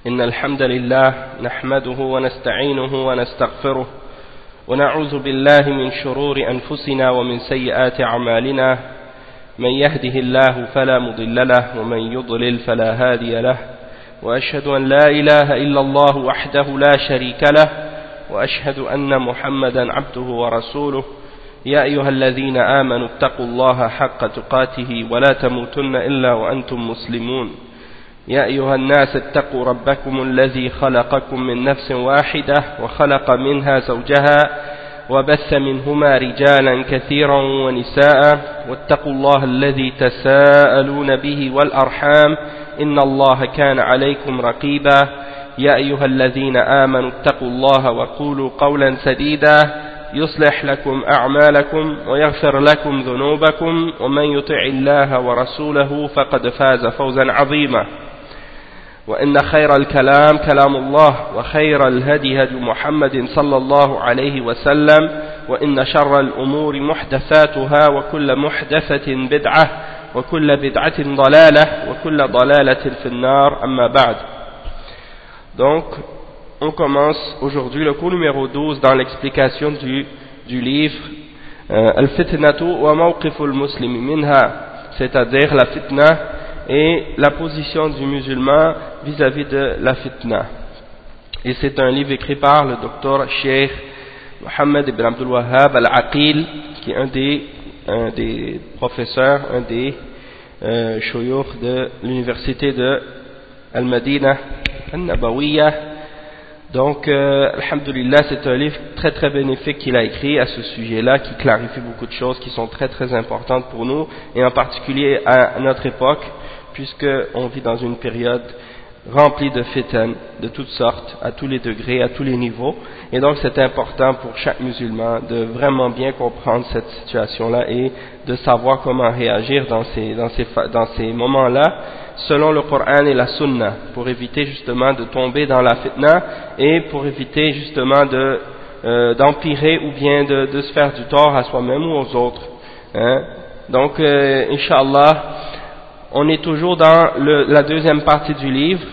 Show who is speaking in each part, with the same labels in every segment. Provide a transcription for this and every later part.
Speaker 1: إن الحمد لله نحمده ونستعينه ونستغفره ونعوذ بالله من شرور أنفسنا ومن سيئات أعمالنا من يهده الله فلا مضل له ومن يضلل فلا هادي له وأشهد أن لا إله إلا الله وحده لا شريك له وأشهد أن محمدا عبده ورسوله يا أيها الذين آمنوا اتقوا الله حق تقاته ولا تموتن إلا وأنتم مسلمون يا أيها الناس اتقوا ربكم الذي خلقكم من نفس واحدة وخلق منها زوجها وبث منهما رجالا كثيرا ونساء واتقوا الله الذي تساءلون به والأرحام إن الله كان عليكم رقيبا يا أيها الذين آمنوا اتقوا الله وقولوا قولا سديدا يصلح لكم أعمالكم ويغفر لكم ذنوبكم ومن يطع الله ورسوله فقد فاز فوزا عظيما وإن خير الكلام كلام الله وخير الهدي هدي محمد صلى الله عليه وسلم وإن شر الأمور محدثاتها وكل محدثة بدعة وكل بدعة ضلالة وكل ضلالة في النار أما بعد. Donc, on commence aujourd'hui le cours numéro 12 dans l'explication du livre Al-Fitnatu wa Mawqiful Muslimi Minha, c'est-à-dire la fitna et la position du musulman vis-à-vis de la fitna. Et c'est un livre écrit par le docteur Cheikh Mohammed ibn Abdul Wahhab al-Aqil, qui est un des professeurs, un des shuyukh de l'université de Al-Madina Al-Nabawiyya. Donc, alhamdulillah, c'est un livre très très bénéfique qu'il a écrit à ce sujet-là, qui clarifie beaucoup de choses qui sont très très importantes pour nous, et en particulier à notre époque, puisqu'on vit dans une période remplie de fitan, de toutes sortes, à tous les degrés, à tous les niveaux, et donc c'est important pour chaque musulman de vraiment bien comprendre cette situation-là et de savoir comment réagir dans ces moments-là, selon le Coran et la Sunna, pour éviter justement de tomber dans la fitna et pour éviter justement d'empirer ou bien de se faire du tort à soi-même ou aux autres. Donc, Inch'Allah, on est toujours dans la deuxième partie du livre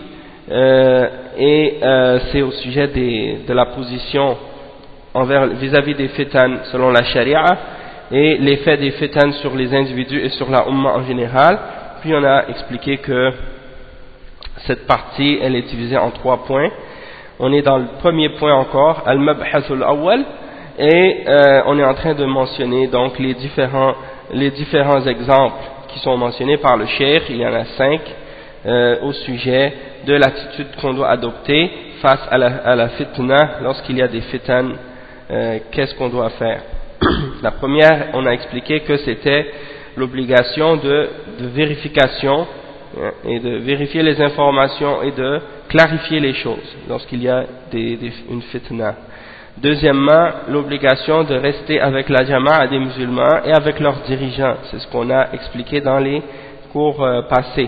Speaker 1: et c'est au sujet de la position vis-à-vis des fitans selon la charia et l'effet des fitans sur les individus et sur la umma en général. Puis on a expliqué que cette partie, elle est divisée en 3 points. On est dans le premier point encore, al-mabhathul awwal, et on est en train de mentionner donc les différents exemples qui sont mentionnés par le cheikh. Il y en a 5 au sujet de l'attitude qu'on doit adopter face à la fitna. Lorsqu'il y a des fitans, qu'est-ce qu'on doit faire? La première, on a expliqué que c'était l'obligation de vérification et de vérifier les informations et de clarifier les choses lorsqu'il y a une fitna. Deuxièmement, l'obligation de rester avec la jama'a des musulmans et avec leurs dirigeants. C'est ce qu'on a expliqué dans les cours passés.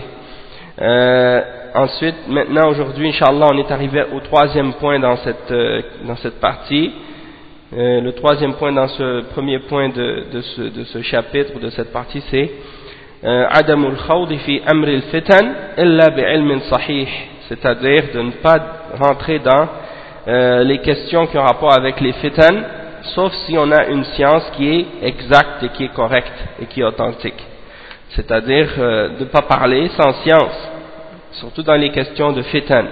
Speaker 1: Ensuite, maintenant, aujourd'hui, Inch'Allah, on est arrivé au 3e point dans cette partie. Le 3e point dans ce premier point de ce chapitre, de cette partie, c'est Adamul khawdi fi amri al-fitan illa bi'ilmin sahih, c'est-à-dire de ne pas rentrer dans les questions qui ont rapport avec les fitan, sauf si on a une science qui est exacte et qui est correcte et qui est authentique. C'est-à-dire de ne pas parler sans science, surtout dans les questions de fitan.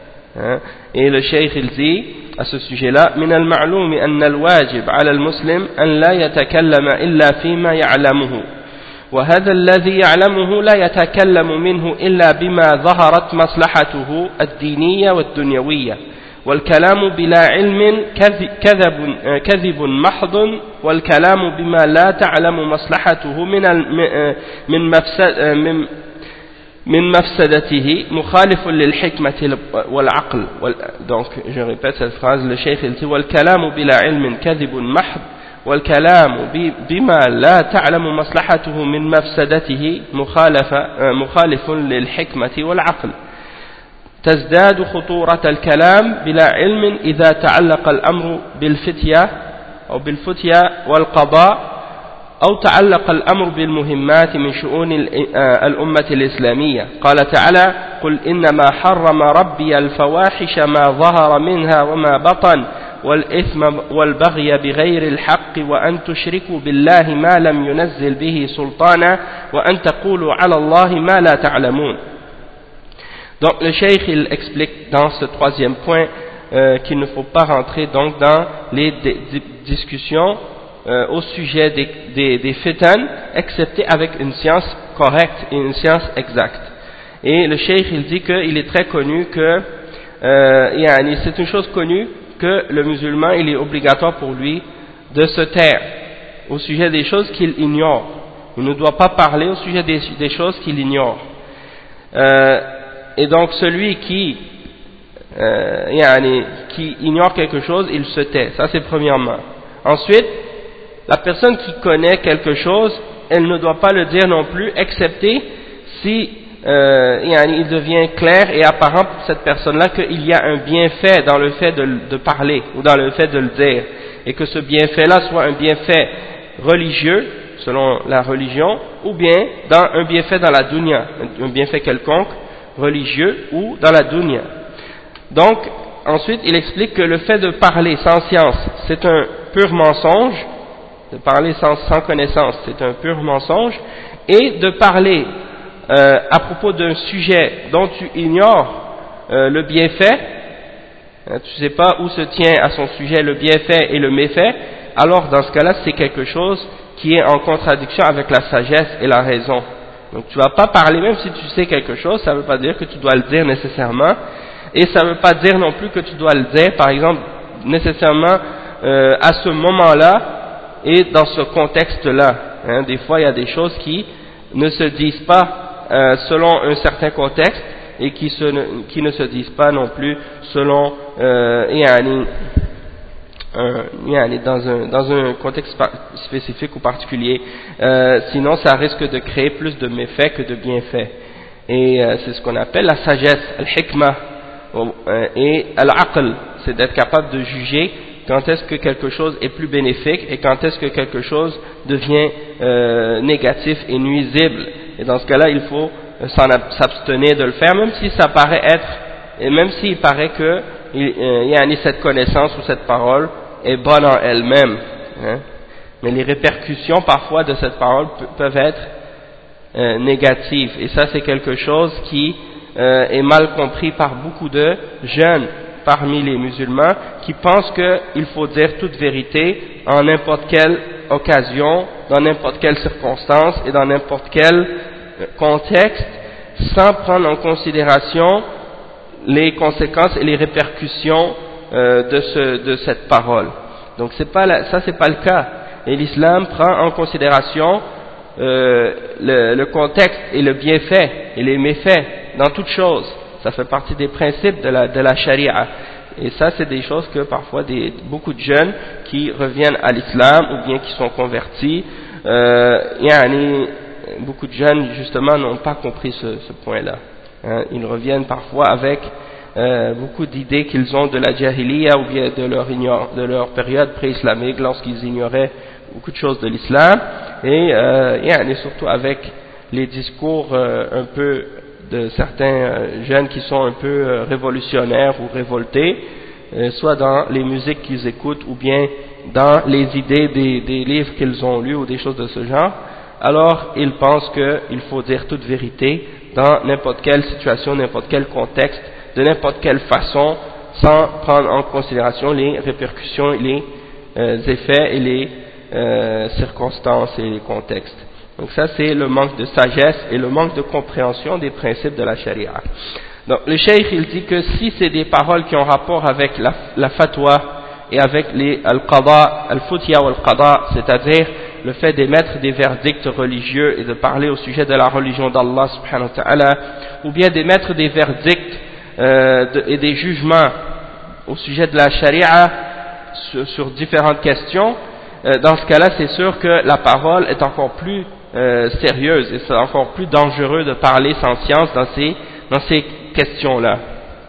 Speaker 1: Et le cheikh il dit à ce sujet-là, من المعلوم أن الواجب على المسلم أن لا يتكلم إلا فيما يعلمه وهذا الذي يعلمه لا يتكلم منه إلا بما ظهرت مصلحته الدينية والدنيوية والكلام بلا علم كذب محض والكلام بما لا تعلم مصلحته من مفسدته مخالف للحكمة والعقل. Donc je répète cette phrase, le cheikh il dit والكلام بلا علم كذب محض والكلام بما لا تعلم مصلحته من مفسدته مخالف للحكمة والعقل. تزداد خطورة الكلام بلا علم إذا تعلق الأمر بالفتية والقضاء أو تعلق الأمر بالمهمات من شؤون الأمة الإسلامية. قال تعالى: قل إنما حرم ربي الفواحش ما ظهر منها وما بطن والإثم والبغي بغير الحق وأن تشركوا بالله ما لم ينزل به سلطانا وأن تقولوا على الله ما لا تعلمون. Donc le cheikh il explique dans ce troisième point qu'il ne faut pas rentrer donc dans les discussions au sujet des fitan, excepté avec une science correcte et une science exacte. Et le cheikh il dit qu'il est très connu que c'est une chose connue que le musulman il est obligatoire pour lui de se taire au sujet des choses qu'il ignore. Il ne doit pas parler au sujet des choses qu'il ignore. Et donc celui qui ignore quelque chose, il se tait. Ça c'est premièrement. Ensuite, la personne qui connaît quelque chose, elle ne doit pas le dire non plus, excepté si il devient clair et apparent pour cette personne-là qu'il y a un bienfait dans le fait de parler ou dans le fait de le dire, et que ce bienfait-là soit un bienfait religieux selon la religion, ou bien un bienfait dans la dunya, un bienfait quelconque religieux ou dans la dunya. Donc ensuite il explique que le fait de parler sans science c'est un pur mensonge, de parler sans connaissance c'est un pur mensonge, et de parler à propos d'un sujet dont tu ignores le bienfait, tu ne sais pas où se tient à son sujet le bienfait et le méfait, alors dans ce cas-là c'est quelque chose qui est en contradiction avec la sagesse et la raison. Donc tu ne vas pas parler, même si tu sais quelque chose, ça ne veut pas dire que tu dois le dire nécessairement, et ça ne veut pas dire non plus que tu dois le dire, par exemple, nécessairement à ce moment-là et dans ce contexte-là. Des fois, il y a des choses qui ne se disent pas selon un certain contexte et qui ne se disent pas non plus selon dans un contexte spécifique ou particulier, sinon ça risque de créer plus de méfaits que de bienfaits. Et c'est ce qu'on appelle la sagesse, al-hikmah, et al-aql, c'est d'être capable de juger quand est-ce que quelque chose est plus bénéfique et quand est-ce que quelque chose devient négatif et nuisible. Et dans ce cas-là, il faut s'abstenir de le faire, même si ça paraît être, et même s'il paraît que cette connaissance ou cette parole est bonne en elle-même, mais les répercussions parfois de cette parole peuvent être négatives, et ça c'est quelque chose qui est mal compris par beaucoup de jeunes parmi les musulmans qui pensent qu'il faut dire toute vérité en n'importe quelle occasion, dans n'importe quelle circonstance et dans n'importe quel contexte, sans prendre en considération les conséquences et les répercussions de cette parole. Donc ça c'est pas le cas. Et l'islam prend en considération le contexte et le bienfait et les méfaits dans toute chose. Ça fait partie des principes de la charia. Et ça c'est des choses que parfois beaucoup de jeunes qui reviennent à l'islam ou bien qui sont convertis, beaucoup de jeunes justement n'ont pas compris ce point-là. Ils reviennent parfois avec beaucoup d'idées qu'ils ont de la jahiliya ou bien de leur période pré-islamique lorsqu'ils ignoraient beaucoup de choses de l'islam, et surtout avec les discours un peu de certains jeunes qui sont un peu révolutionnaires ou révoltés, soit dans les musiques qu'ils écoutent ou bien dans les idées des livres qu'ils ont lus ou des choses de ce genre. Alors ils pensent qu'il faut dire toute vérité dans n'importe quelle situation, n'importe quel contexte, de n'importe quelle façon, sans prendre en considération les répercussions, les effets et les circonstances et les contextes. Donc ça c'est le manque de sagesse et le manque de compréhension des principes de la charia. Donc le cheikh il dit que si c'est des paroles qui ont rapport avec la fatwa et avec les al-qada, al-futya ou al-qada, c'est-à-dire le fait d'émettre des verdicts religieux et de parler au sujet de la religion d'Allah subhanahu wa ta'ala, ou bien d'émettre des verdicts et des jugements au sujet de la charia sur différentes questions, dans ce cas-là c'est sûr que la parole est encore plus sérieuse et c'est encore plus dangereux de parler sans science dans ces questions-là.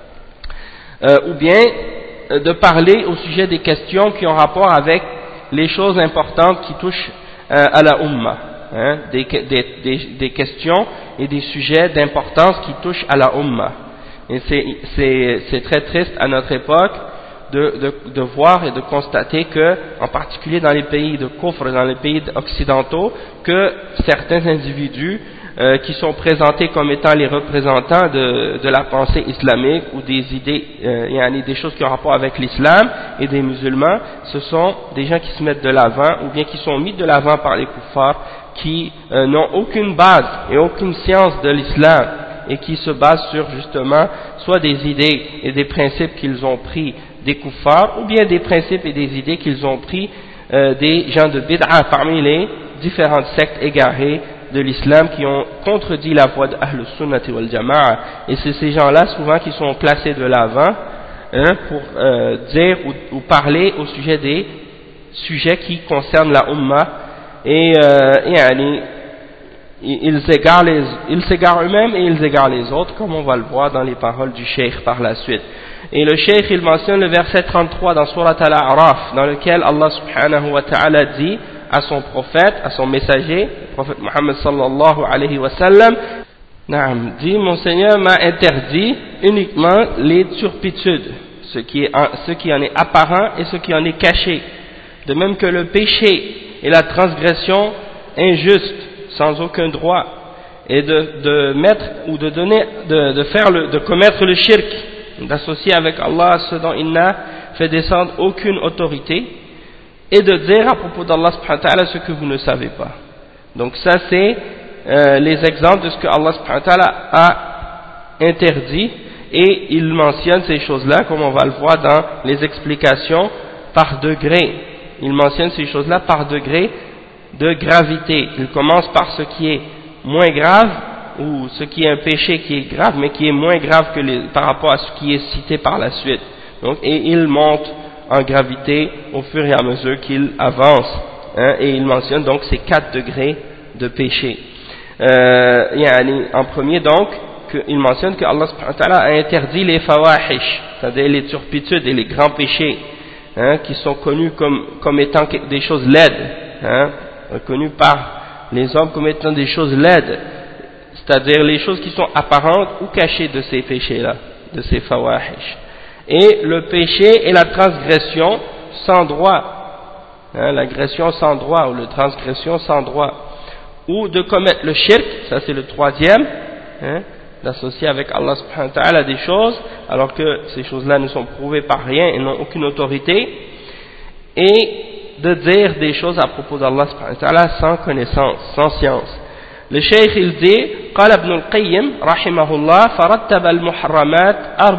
Speaker 1: Ou bien de parler au sujet des questions qui ont rapport avec les choses importantes qui touchent à la Ummah, hein, des questions et des sujets d'importance qui touchent à la Ummah. Et c'est très triste à notre époque de voir et de constater que, en particulier dans les pays de Kufr, dans les pays occidentaux, que certains individus qui sont présentés comme étant les représentants de la pensée islamique ou des idées, des choses qui ont rapport avec l'islam et des musulmans, ce sont des gens qui se mettent de l'avant ou bien qui sont mis de l'avant par les kuffars, qui n'ont aucune base et aucune science de l'islam et qui se basent sur justement soit des idées et des principes qu'ils ont pris des kuffars ou bien des principes et des idées qu'ils ont pris des gens de bid'a parmi les différentes sectes égarées de l'islam qui ont contredit la voie d'Ahl Sunnati wal Jama'a. Et c'est ces gens-là souvent qui sont placés de l'avant pour dire ou parler au sujet des sujets qui concernent la Ummah et ils s'égarent eux-mêmes et ils égarent les autres, comme on va le voir dans les paroles du Cheikh par la suite. Et le Cheikh il mentionne le verset 33 dans Surat Al-A'raf, dans lequel Allah subhanahu wa ta'ala dit à son prophète, à son messager, le prophète Muhammad sallallahu alayhi wa sallam, dit: mon Seigneur m'a interdit uniquement les turpitudes, ce qui en est apparent et ce qui en est caché, de même que le péché et la transgression injuste sans aucun droit, et de mettre ou de donner, de commettre le shirk, d'associer avec Allah ce dont il n'a fait descendre aucune autorité, et de dire à propos d'Allah subhanahu wa ta'ala ce que vous ne savez pas. Donc ça c'est les exemples de ce que Allah subhanahu wa ta'ala a interdit, et il mentionne ces choses-là comme on va le voir dans les explications par degré. Il mentionne ces choses-là par degré de gravité. Il commence par ce qui est moins grave, ou ce qui est un péché qui est grave, mais qui est moins grave que par rapport à ce qui est cité par la suite. Donc, et il monte en gravité au fur et à mesure qu'il avance. Et il mentionne donc ces 4 degrés de péché. En premier donc, il mentionne que Allah subhanahu wa ta'ala a interdit les fawahish, c'est-à-dire les turpitudes et les grands péchés, qui sont connus comme étant des choses laides, reconnus par les hommes comme étant des choses laides, c'est-à-dire les choses qui sont apparentes ou cachées de ces péchés-là, de ces fawahish. Et le péché et la transgression sans droit, l'agression sans droit ou la transgression sans droit, ou de commettre le shirk, ça c'est le troisième, d'associer avec Allah subhanahu wa ta'ala des choses alors que ces choses-là ne sont prouvées par rien et n'ont aucune autorité, et de dire des choses à propos d'Allah subhanahu wa ta'ala sans connaissance, sans science. Le Cheikh il dit: قال ابن القيم رحمه الله فرتب المحرمات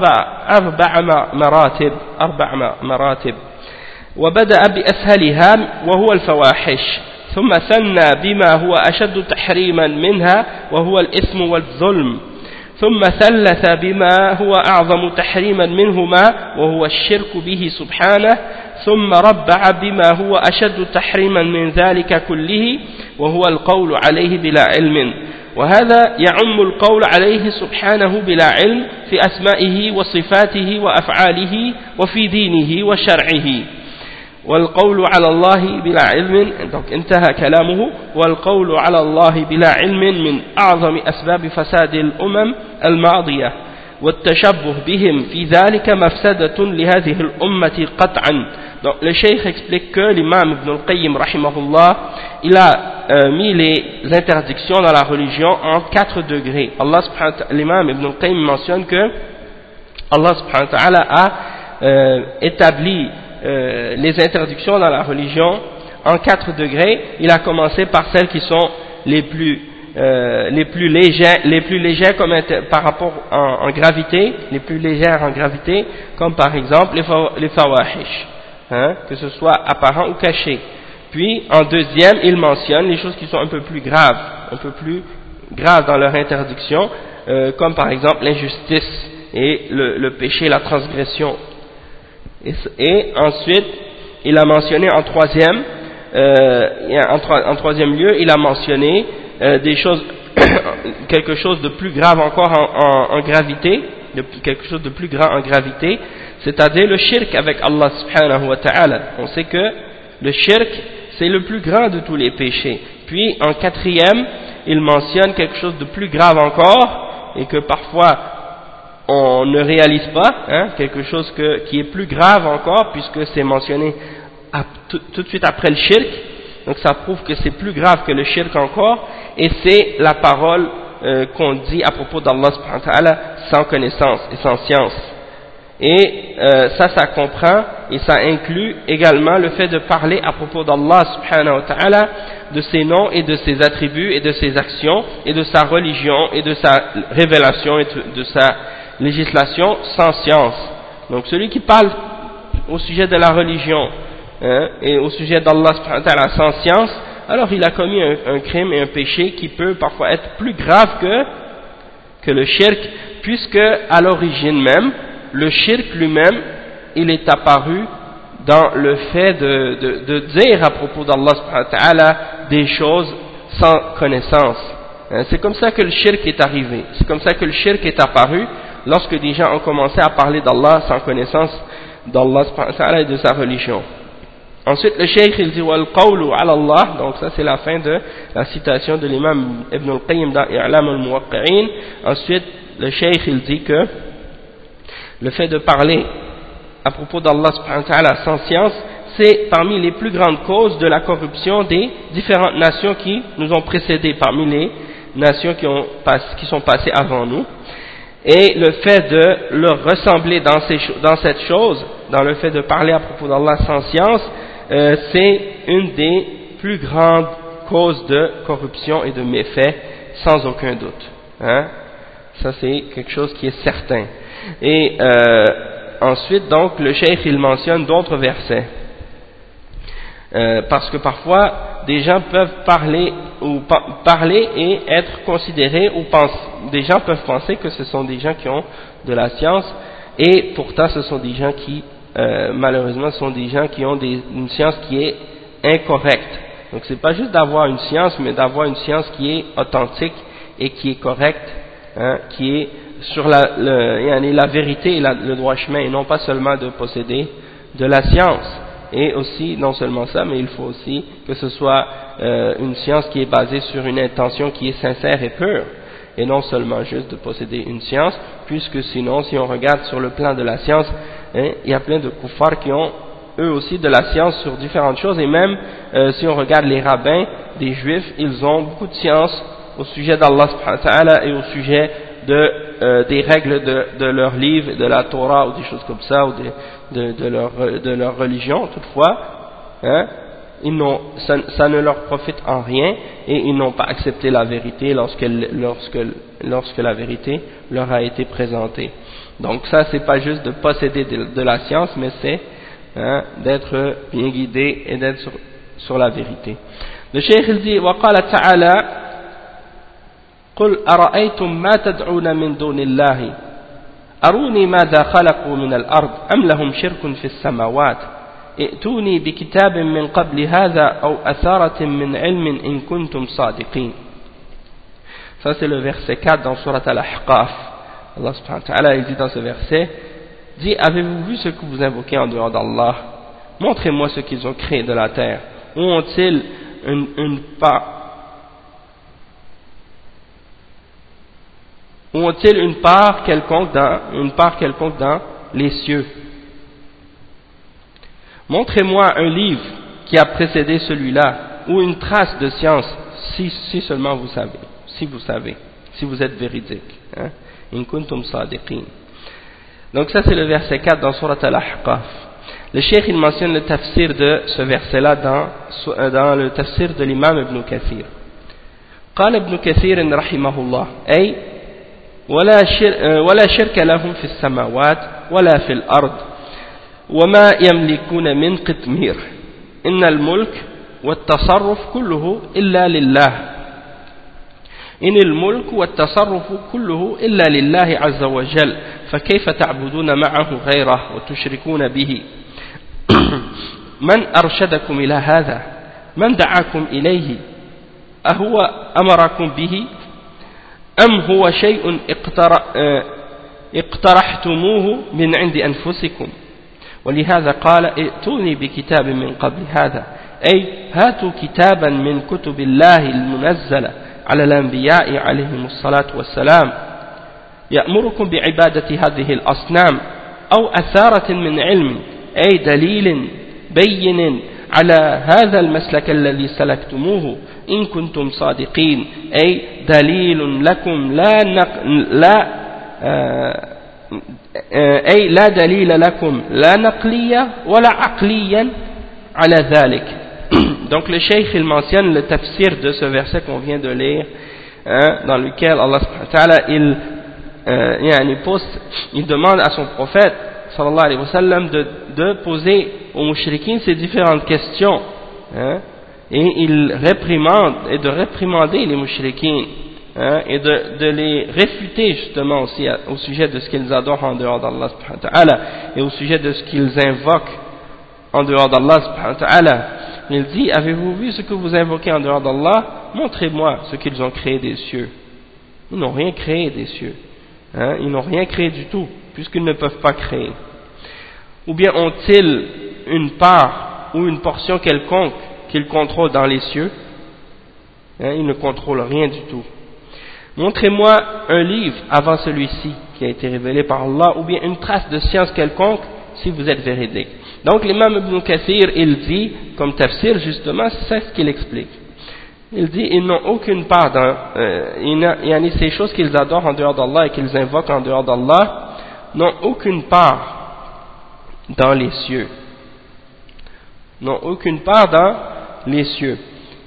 Speaker 1: أربع مراتب وبدأ بأسهلها وهو الفواحش، ثم ثنى بما هو أشد تحريما منها وهو الإثم والظلم، ثم ثلث بما هو أعظم تحريما منهما وهو الشرك به سبحانه، ثم ربع بما هو أشد تحريما من ذلك كله وهو القول عليه بلا علم، وهذا يعم القول عليه سبحانه بلا علم في أسمائه وصفاته وأفعاله وفي دينه وشرعه. والقول على الله بلا علم، انتهى كلامه: والقول على الله بلا علم من أعظم أسباب فساد الأمم الماضية، والتشبه بهم في ذلك مفسدة لهذه الأمة قطعا. Donc le cheikh explique que l'imam Ibn al-Qayyim rahimahullah, il a mis les interdictions dans la religion en 4 degrés. L'imam Ibn al-Qayyim mentionne que Allah subhanahu wa ta'ala a établi les interdictions dans la religion en 4 degrés. Il a commencé par celles qui sont les plus légères comme par rapport en gravité, les plus légères en gravité, comme par exemple les fawahish, que ce soit apparent ou caché. Puis en deuxième, il mentionne les choses qui sont un peu plus graves dans leur interdiction, comme par exemple l'injustice et le péché, la transgression. Et ensuite, il a mentionné en troisième lieu, il a mentionné des choses, quelque chose de plus grave encore en gravité, quelque chose de plus grand en gravité, c'est-à-dire le shirk avec Allah subhanahu wa ta'ala. On sait que le shirk, c'est le plus grand de tous les péchés. Puis en quatrième, il mentionne quelque chose de plus grave encore, et que parfois on ne réalise pas, quelque chose qui est plus grave encore, puisque c'est mentionné tout de suite après le shirk. Donc ça prouve que c'est plus grave que le shirk encore, et c'est la parole qu'on dit à propos d'Allah subhanahu wa ta'ala sans connaissance et sans science. Et ça comprend et ça inclut également le fait de parler à propos d'Allah subhanahu wa ta'ala, de ses noms et de ses attributs et de ses actions et de sa religion et de sa révélation et de sa législation sans science. Donc celui qui parle au sujet de la religion et au sujet d'Allah subhanahu wa ta'ala sans science, alors il a commis un crime et un péché qui peut parfois être plus grave que le shirk, puisque à l'origine même, le shirk lui-même, il est apparu dans le fait de dire à propos d'Allah subhanahu wa ta'ala des choses sans connaissance. C'est comme ça que le shirk est arrivé, c'est comme ça que le shirk est apparu lorsque des gens ont commencé à parler d'Allah sans connaissance d'Allah subhanahu wa ta'ala et de sa religion. Ensuite, le cheikh il dit wal qawlu ala Allah, donc ça c'est la fin de la citation de l'imam Ibn al-Qayyim dans I'lam al-Muwaqqi'in. Ensuite, le cheikh il dit que le fait de parler à propos d'Allah subhanahu wa ta'ala sans science, c'est parmi les plus grandes causes de la corruption des différentes nations qui nous ont précédés, parmi les nations qui sont passées avant nous. Et le fait de leur ressembler dans cette chose, dans le fait de parler à propos d'Allah sans science, c'est une des plus grandes causes de corruption et de méfaits, sans aucun doute. Ça c'est quelque chose qui est certain. Et ensuite, donc, le cheikh il mentionne d'autres versets. Parce que parfois, des gens peuvent parler et être considérés, des gens peuvent penser que ce sont des gens qui ont de la science, et pourtant ce sont des gens qui, malheureusement, sont des gens qui ont une science qui est incorrecte. Donc c'est pas juste d'avoir une science, mais d'avoir une science qui est authentique et qui est correcte, qui est sur la vérité et le droit chemin, et non pas seulement de posséder de la science. Et aussi, non seulement ça, mais il faut aussi que ce soit une science qui est basée sur une intention qui est sincère et pure, et non seulement juste de posséder une science, puisque sinon, si on regarde sur le plan de la science, il y a plein de kuffars qui ont eux aussi de la science sur différentes choses, et même si on regarde les rabbins des juifs, ils ont beaucoup de science au sujet d'Allah subhanahu wa ta'ala et au sujet des règles de leur livre, de la Torah ou des choses comme ça, ou de leur religion. Toutefois, ça ne leur profite en rien, et ils n'ont pas accepté la vérité lorsque la vérité leur a été présentée. Donc ça, c'est pas juste de posséder de la science, mais c'est d'être bien guidé et d'être sur la vérité. Le cheikh il dit وقال تعالى قل أرأيتم ما تدعون من دون الله أروني ماذا خلقوا من الأرض أم لهم شرك في السماوات ائتوني بكتاب من قبل هذا أو أثارة من علم إن كنتم صادقين. Ça c'est le verset 4 dans Surat Al-Ahqaf. Allah subhanahu wa ta'ala il dit dans ce verset, dit, avez-vous vu ce que vous invoquez en dehors d'Allah? Montrez-moi ce qu'ils ont créé de la terre. Où ont-ils une part quelconque dans les cieux? Montrez-moi un livre qui a précédé celui-là, ou une trace de science, si seulement vous savez, si vous êtes véridique. In kuntum sadiqin. Donc ça c'est le verset 4 dans Surat Al-Ahqaf. Le cheikh il mentionne le tafsir de ce verset là dans le tafsir de l'imam Ibn Kathir. قال ابن كثير رحمه الله أي ولا شرك لهم في السماوات ولا في الأرض وما يملكون من قطمير إن الملك والتصرف كله إلا لله إن الملك والتصرف كله إلا لله عز وجل فكيف تعبدون معه غيره وتشركون به من أرشدكم إلى هذا من دعاكم إليه أهو أمركم به أم هو شيء اقترحتموه من عند أنفسكم ولهذا قال ائتوني بكتاب من قبل هذا أي هاتوا كتابا من كتب الله المنزلة على الأنبياء عليهم الصلاة والسلام يأمركم بعبادة هذه الأصنام أو أثارة من علم أي دليل بين على هذا المسلك الذي سلكتموه إن كنتم صادقين أي دليل لكم أي لا دليل لكم لا نقليا ولا عقليا على ذلك. Donc le cheikh il mentionne le tafsir de ce verset qu'on vient de lire, dans lequel Allah subhanahu wa ta'ala il demande à son prophète sallallahu alayhi wa sallam de poser aux mouchriquins ces différentes questions, et il réprimande et de réprimander les mouchriquins, et de les réfuter justement aussi au sujet de ce qu'ils adorent en dehors d'Allah subhanahu wa ta'ala et au sujet de ce qu'ils invoquent en dehors d'Allah subhanahu wa ta'ala. Il dit, avez-vous vu ce que vous invoquez en dehors d'Allah? Montrez-moi ce qu'ils ont créé des cieux. Ils n'ont rien créé des cieux, ils n'ont rien créé du tout puisqu'ils ne peuvent pas créer. Ou bien ont-ils une part ou une portion quelconque qu'ils contrôlent dans les cieux? Ils ne contrôlent rien du tout. Montrez-moi un livre avant celui-ci qui a été révélé par Allah, ou bien une trace de science quelconque si vous êtes véridique. Donc l'imam Ibn Kathir, il dit, comme tafsir justement, c'est ce qu'il explique. Il dit, ils n'ont aucune part dans, ces choses qu'ils adorent en dehors d'Allah et qu'ils invoquent en dehors d'Allah, n'ont aucune part dans les cieux. N'ont aucune part dans les cieux.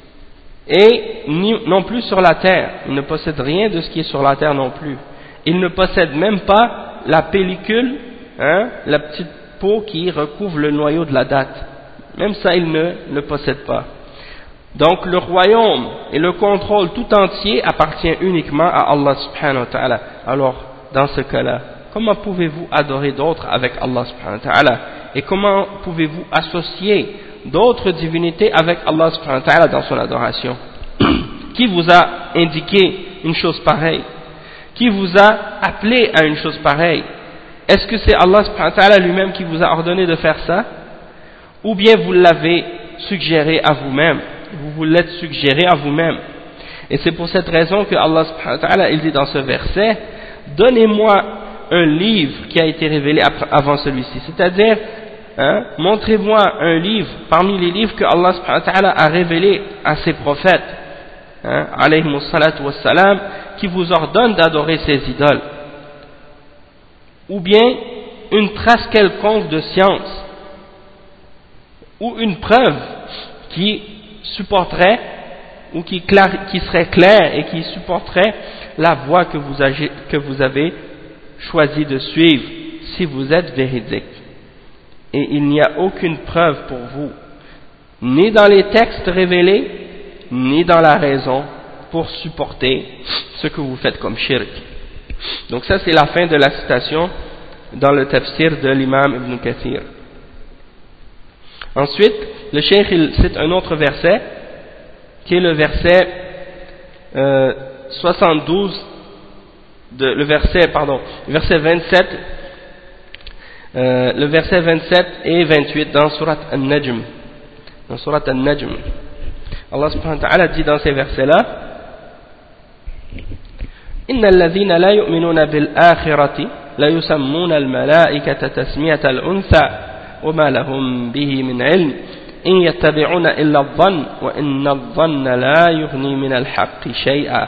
Speaker 1: Et non plus sur la terre. Ils ne possèdent rien de ce qui est sur la terre non plus. Ils ne possèdent même pas la pellicule, la petite peau qui recouvre le noyau de la date. Même ça, ils ne le possèdent pas. Donc le royaume et le contrôle tout entier appartient uniquement à Allah subhanahu wa ta'ala. Alors, dans ce cas-là, comment pouvez-vous adorer d'autres avec Allah subhanahu wa ta'ala? Et comment pouvez-vous associer d'autres divinités avec Allah subhanahu wa ta'ala dans son adoration? Qui vous a indiqué une chose pareille? Qui vous a appelé à une chose pareille? Est-ce que c'est Allah subhanahu wa ta'ala lui-même qui vous a ordonné de faire ça? Ou bien vous l'avez suggéré à vous-même? Vous vous l'êtes suggéré à vous-même. Et c'est pour cette raison que Allah subhanahu wa ta'ala il dit dans ce verset, donnez-moi un livre qui a été révélé avant celui-ci. C'est-à-dire, montrez-moi un livre parmi les livres que Allah subhanahu wa ta'ala a révélé à ses prophètes, alayhimu salatu wassalam, qui vous ordonne d'adorer ces idoles. Ou bien une trace quelconque de science, ou une preuve qui supporterait, ou qui serait claire et qui supporterait la voie que vous avez choisi de suivre si vous êtes véridique. Et il n'y a aucune preuve pour vous, ni dans les textes révélés, ni dans la raison, pour supporter ce que vous faites comme shirk. Donc ça c'est la fin de la citation dans le tafsir de l'imam Ibn Kathir. Ensuite, le cheikh il cite un autre verset, qui est le verset 72, le verset 27, le verset 27 et 28 dans Surat An-Najm. Dans Surat An-Najm, Allah subhanahu wa ta'ala dit dans ces versets-là, إن الذين لا يؤمنون بالآخرة لا يسمون الملائكة تسمية الأنثى وما لهم به من علم إن يتبعون إلا الظن وإن الظن لا يغني من الحق شيئا.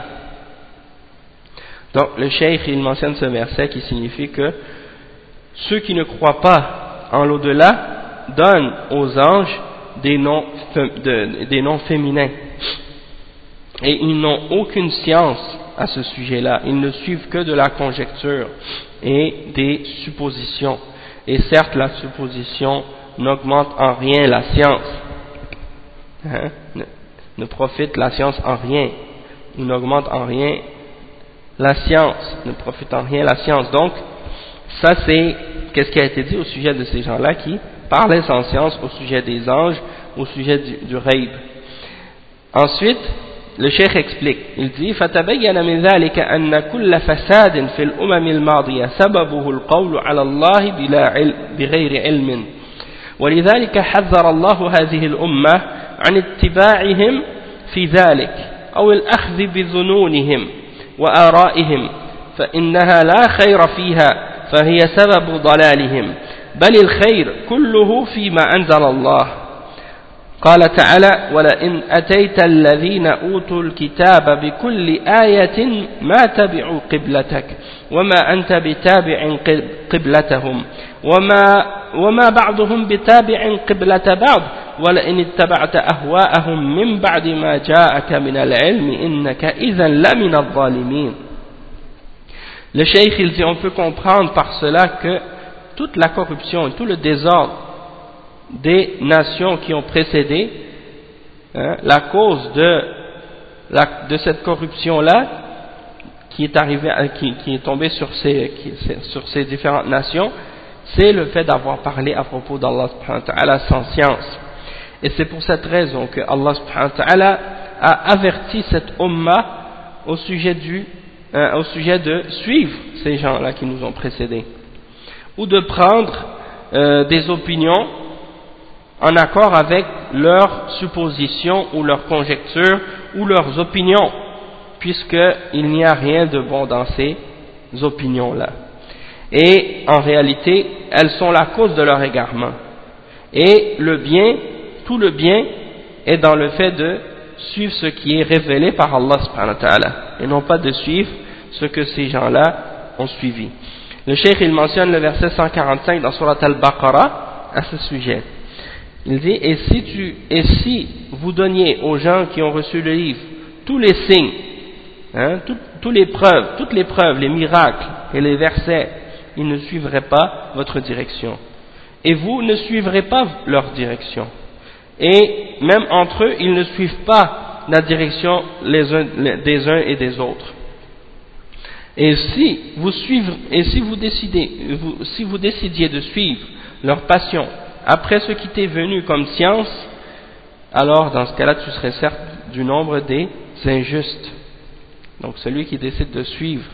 Speaker 1: Donc le cheikh il mentionne ce verset qui signifie que ceux qui ne croient pas en l'au-delà donnent aux anges des noms féminins et ils n'ont aucune science à ce sujet-là. Ils ne suivent que de la conjecture et des suppositions. Et certes, la supposition n'augmente en rien la science. Ne profite la science en rien. Il n'augmente en rien la science. Ne profite en rien la science. Donc, ça c'est qu'est-ce qui a été dit au sujet de ces gens-là qui parlaient sans science au sujet des anges, au sujet du ghaib. Ensuite, le cheikh explique, il dit فَتَبَيَّنَ مِنْ ذَلِكَ أَنَّ كُلَّ فَسَادٍ فِي الْأُمَمِ الْمَاضِيَةِ سَبَبُهُ الْقَوْلُ عَلَى اللَّهِ بغير علم ولذلك حذر الله هذه الأمة عن اتباعهم في ذلك أو الأخذ بظنونهم وآرائهم فإنها لا خير فيها فهي سبب ضلالهم بل الخير كله فيما أنزل الله قال تعالى ولئن أتيت الذين أوتوا الكتاب بكل آية ما تبعوا قبلتك وما أنت بتابع قبلتهم وما بعضهم بتابع قبلة بعض ولئن اتبعت أهواءهم من بعد ما جاءك من العلم إنك إذا لمن الظالمين. Le cheikh il dit on peut comprendre par cela que toute la corruption et tout le désordre des nations qui ont précédé, la cause de cette corruption-là qui est arrivée, qui est tombée sur ces différentes nations, c'est le fait d'avoir parlé à propos d'Allah subhanahu wa ta'ala sans science. Et c'est pour cette raison que Allah subhanahu wa ta'ala a averti cette umma au sujet de suivre ces gens-là qui nous ont précédés, ou de prendre des opinions en accord avec leurs suppositions ou leurs conjectures ou leurs opinions, puisqu'il n'y a rien de bon dans ces opinions-là. Et en réalité, elles sont la cause de leur égarement. Et le bien, tout le bien est dans le fait de suivre ce qui est révélé par Allah subhanahu wa ta'ala, et non pas de suivre ce que ces gens-là ont suivi. Le cheikh il mentionne le verset 145 dans Surat Al-Baqarah à ce sujet. Il dit et si vous donniez aux gens qui ont reçu le livre tous les signes, toutes les preuves, les miracles et les versets, ils ne suivraient pas votre direction. Et vous ne suivrez pas leur direction. Et même entre eux, ils ne suivent pas la direction des uns et des autres. Et si vous décidiez de suivre leur passion après ce qui t'est venu comme science, alors dans ce cas-là tu serais certes du nombre des injustes. Donc celui qui décide de suivre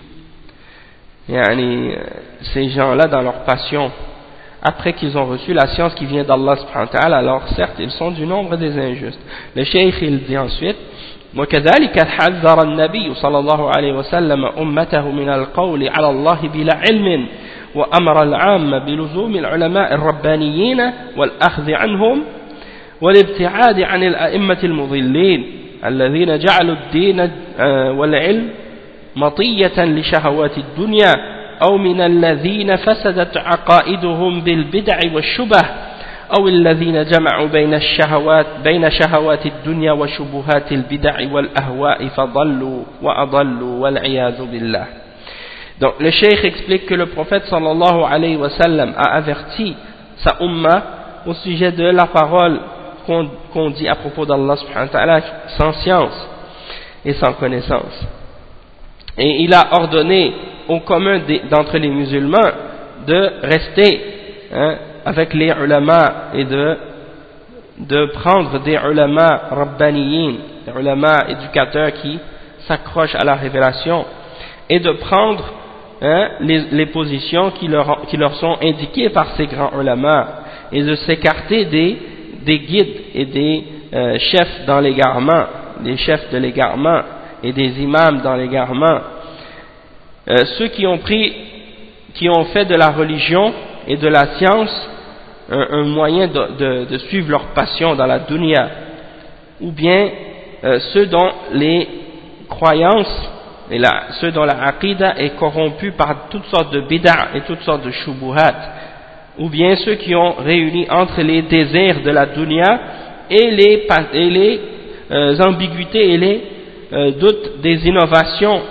Speaker 1: ces gens-là dans leur passion après qu'ils ont reçu la science qui vient d'Allah subhanahu wa ta'ala, alors certes ils sont du nombre des injustes. Le cheikh il dit ensuite وكذلك حذر النبي صلى الله عليه وسلم أمته من القول على الله بلا علم وأمر العامة بلزوم العلماء الربانيين والأخذ عنهم والابتعاد عن الأئمة المضلين الذين جعلوا الدين والعلم مطية لشهوات الدنيا أو من الذين فسدت عقائدهم بالبدع والشبه أو الذين جمعوا بين شهوات الدنيا وشبهات البدع والأهواء فضلوا وأضلوا والعياذ بالله. Donc le cheikh explique que le prophète sallallahu alayhi wa sallam a averti sa umma au sujet de la parole qu'on dit à propos d'Allah subhanahu wa ta'ala sans science et sans connaissance. Et il a ordonné au commun d'entre les musulmans de rester avec les ulama et de prendre des ulama rabbaniyin, des ulama éducateurs qui s'accrochent à la révélation, et de prendre les positions qui leur sont indiquées par ces grands ulama, et de s'écarter des guides et des chefs dans l'égarement, des chefs de l'égarement et des imams dans l'égarement, ceux qui ont fait de la religion et de la science un moyen de suivre leur passion dans la dunya, ou bien ceux dont les croyances et ceux dont la aqida est corrompue par toutes sortes de bid'a et toutes sortes de shubuhat, ou bien ceux qui ont réuni entre les désirs de la dunya et les ambiguïtés et les doutes des innovations,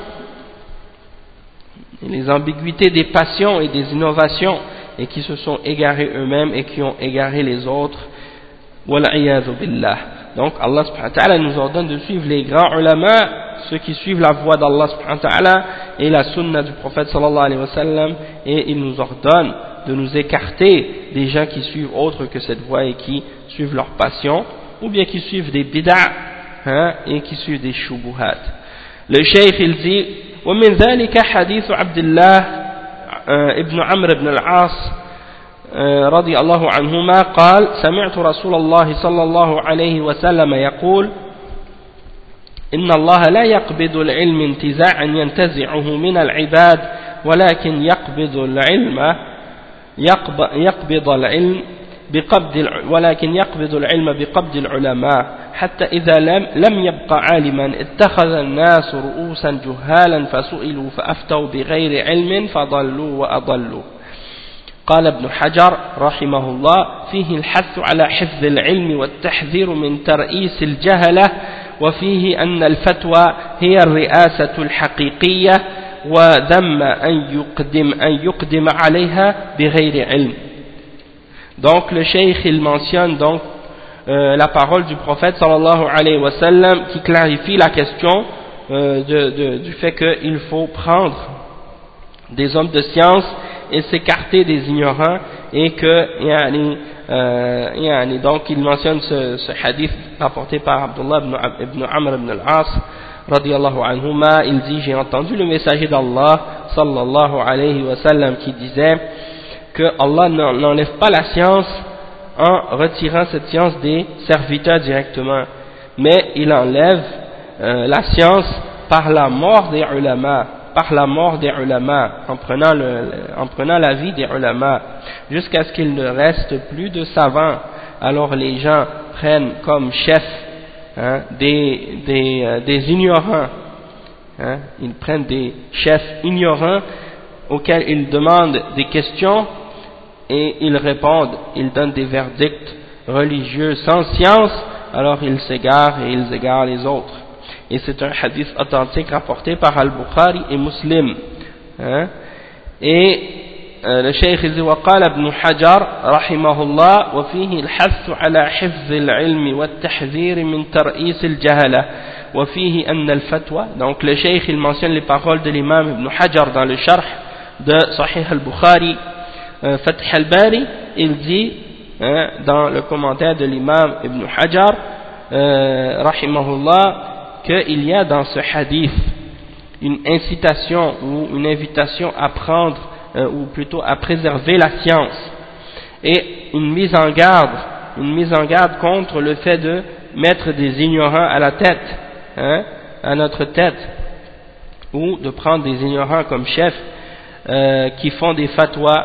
Speaker 1: les ambiguïtés des passions et des innovations, et qui se sont égarés eux-mêmes et qui ont égaré les autres. Wal'iyadhu billah. Donc Allah subhanahu wa ta'ala nous ordonne de suivre les grands ulama, ceux qui suivent la voie d'Allah subhanahu wa ta'ala et la sunna du prophète sallallahu alayhi wa sallam, et il nous ordonne de nous écarter des gens qui suivent autre que cette voie et qui suivent leur passion, ou bien qui suivent des bid'a et qui suivent des shubuhat. Le cheikh il dit ومن ذلك حديث عبد الله ابن عمرو بن العاص رضي الله عنهما قال سمعت رسول الله صلى الله عليه وسلم يقول إن الله لا يقبض العلم انتزاعا ينتزعه من العباد ولكن يقبض العلم بقبض العلماء حتى إذا لم يبق عالما اتخذ الناس رؤوسا جهالا فسئلوا فأفتوا بغير علم فضلوا وأضلوا. قال ابن حجر رحمه الله فيه الحث على حفظ العلم والتحذير من ترئيس الجهلة وفيه أن الفتوى هي الرئاسة الحقيقية وذم أن يقدم عليها بغير علم. Donc le cheikh il mentionne donc la parole du prophète sallallahu alayhi wa sallam qui clarifie la question du fait qu'il faut prendre des hommes de science et s'écarter des ignorants et que donc il mentionne ce hadith rapporté par Abdullah ibn Amr ibn al-As radiyallahu anhuma. Il dit j'ai entendu le messager d'Allah sallallahu alayhi wa sallam qui disait que Allah n'enlève pas la science en retirant cette science des serviteurs directement, mais il enlève la science par la mort des ulama, en prenant la vie des ulama, jusqu'à ce qu'il ne reste plus de savants. Alors les gens prennent comme chefs des ignorants, ils prennent des chefs ignorants auxquels ils demandent des questions et ils répondent, ils donnent des verdicts religieux sans science, alors ils s'égarent et ils égarent les autres. Et c'est un hadith authentique rapporté par Al-Bukhari et Muslim. Et le cheikh dit وقال ابن حجر رحمه الله وفيه الحث على حفظ العلم والتحذير من ترئيس الجهلة وفيه أن الفتوى. Donc le cheikh il mentionne les paroles de l'imam Ibn Hajar dans le sharh de Sahih al-Bukhari, Fath al-Bari. Il dit dans le commentaire de l'imam Ibn Hajar rahimahullah qu'il y a dans ce hadith une incitation ou une invitation à prendre ou plutôt à préserver la science et une mise en garde contre le fait de mettre des ignorants à la tête, à notre tête, ou de prendre des ignorants comme chefs qui font des fatwas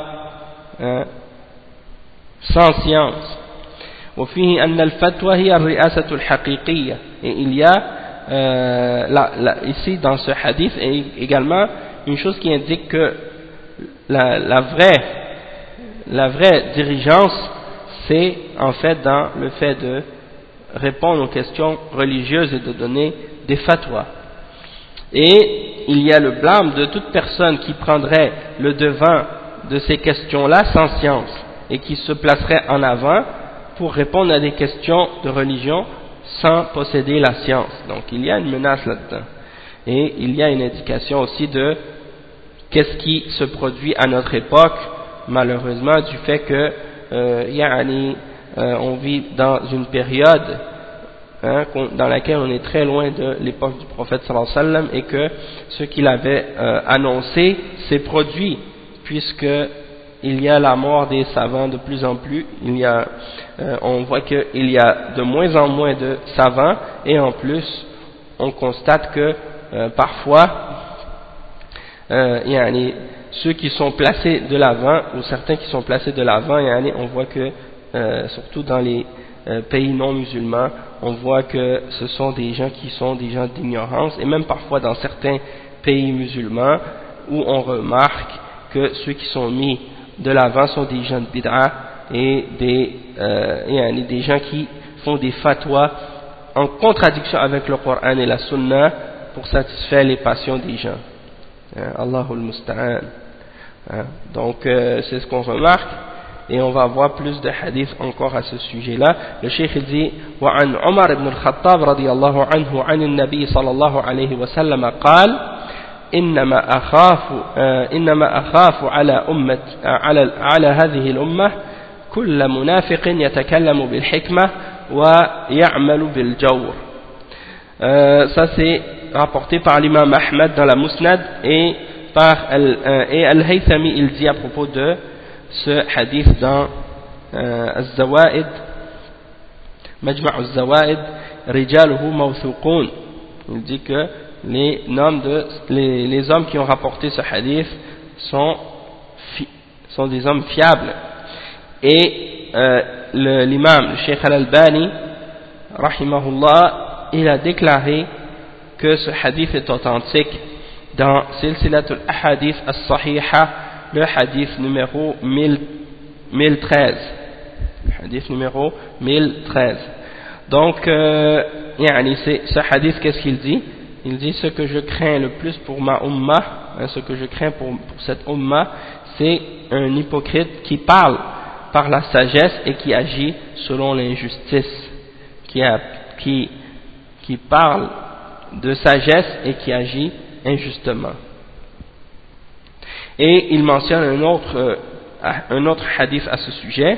Speaker 1: sans science. وفيه أن الفتوى هي الرئاسة الحقيقية. Et il y a ici dans ce hadith également une chose qui indique que la vraie dirigeance c'est en fait dans le fait de répondre aux questions religieuses et de donner des fatwas. Et il y a le blâme de toute personne qui prendrait le devant de ces questions-là sans science et qui se placerait en avant pour répondre à des questions de religion sans posséder la science. Donc il y a une menace là-dedans. Et il y a une indication aussi de qu'est-ce qui se produit à notre époque, malheureusement, du fait que on vit dans une période dans laquelle on est très loin de l'époque du prophète sallallahu alayhi wa sallam et que ce qu'il avait annoncé s'est produit, puisque il y a la mort des savants de plus en plus, on voit qu'il y a de moins en moins de savants et en plus on constate que parfois ceux qui sont placés de l'avant ou certains qui sont placés de l'avant, on voit que surtout dans les pays non musulmans, on voit que ce sont des gens qui sont des gens d'ignorance, et même parfois dans certains pays musulmans où on remarque que ceux qui sont mis de l'avant sont des gens de bid'a et des gens qui font des fatwas en contradiction avec le Coran et la Sunna pour satisfaire les passions des gens. Allahul Musta'an. Donc c'est ce qu'on remarque, et on va voir plus de hadiths encore à ce sujet-là. Le cheikh dit وعن عمر بن الخطاب رضي الله عنه عن النبي صلى الله عليه وسلم قال إنما أخاف على هذه الأمة كل منافق يتكلم بالحكمة ويعمل بالجور. Ça c'est rapporté par l'imam Ahmad dans la Musnad et par Al-Haythami. Il dit à propos de ce hadith dans Al-Zawaid, Majma' Al-Zawaid, Rijaluhu Mawthuqun. Il dit que les hommes qui ont rapporté ce hadith sont des hommes fiables. Et l'imam, le Cheikh Al-Albani, rahimahullah, il a déclaré que ce hadith est authentique dans Silsilatul Ahadith As-Sahiha, le hadith numéro 1013. Le hadith numéro 1013. Donc, c'est ce hadith, qu'est-ce qu'il dit? Il dit: ce que je crains le plus pour ma ummah, ce que je crains pour cette ummah, c'est un hypocrite qui parle par la sagesse et qui agit selon l'injustice, qui parle de sagesse et qui agit injustement. Et il mentionne un autre hadith à ce sujet.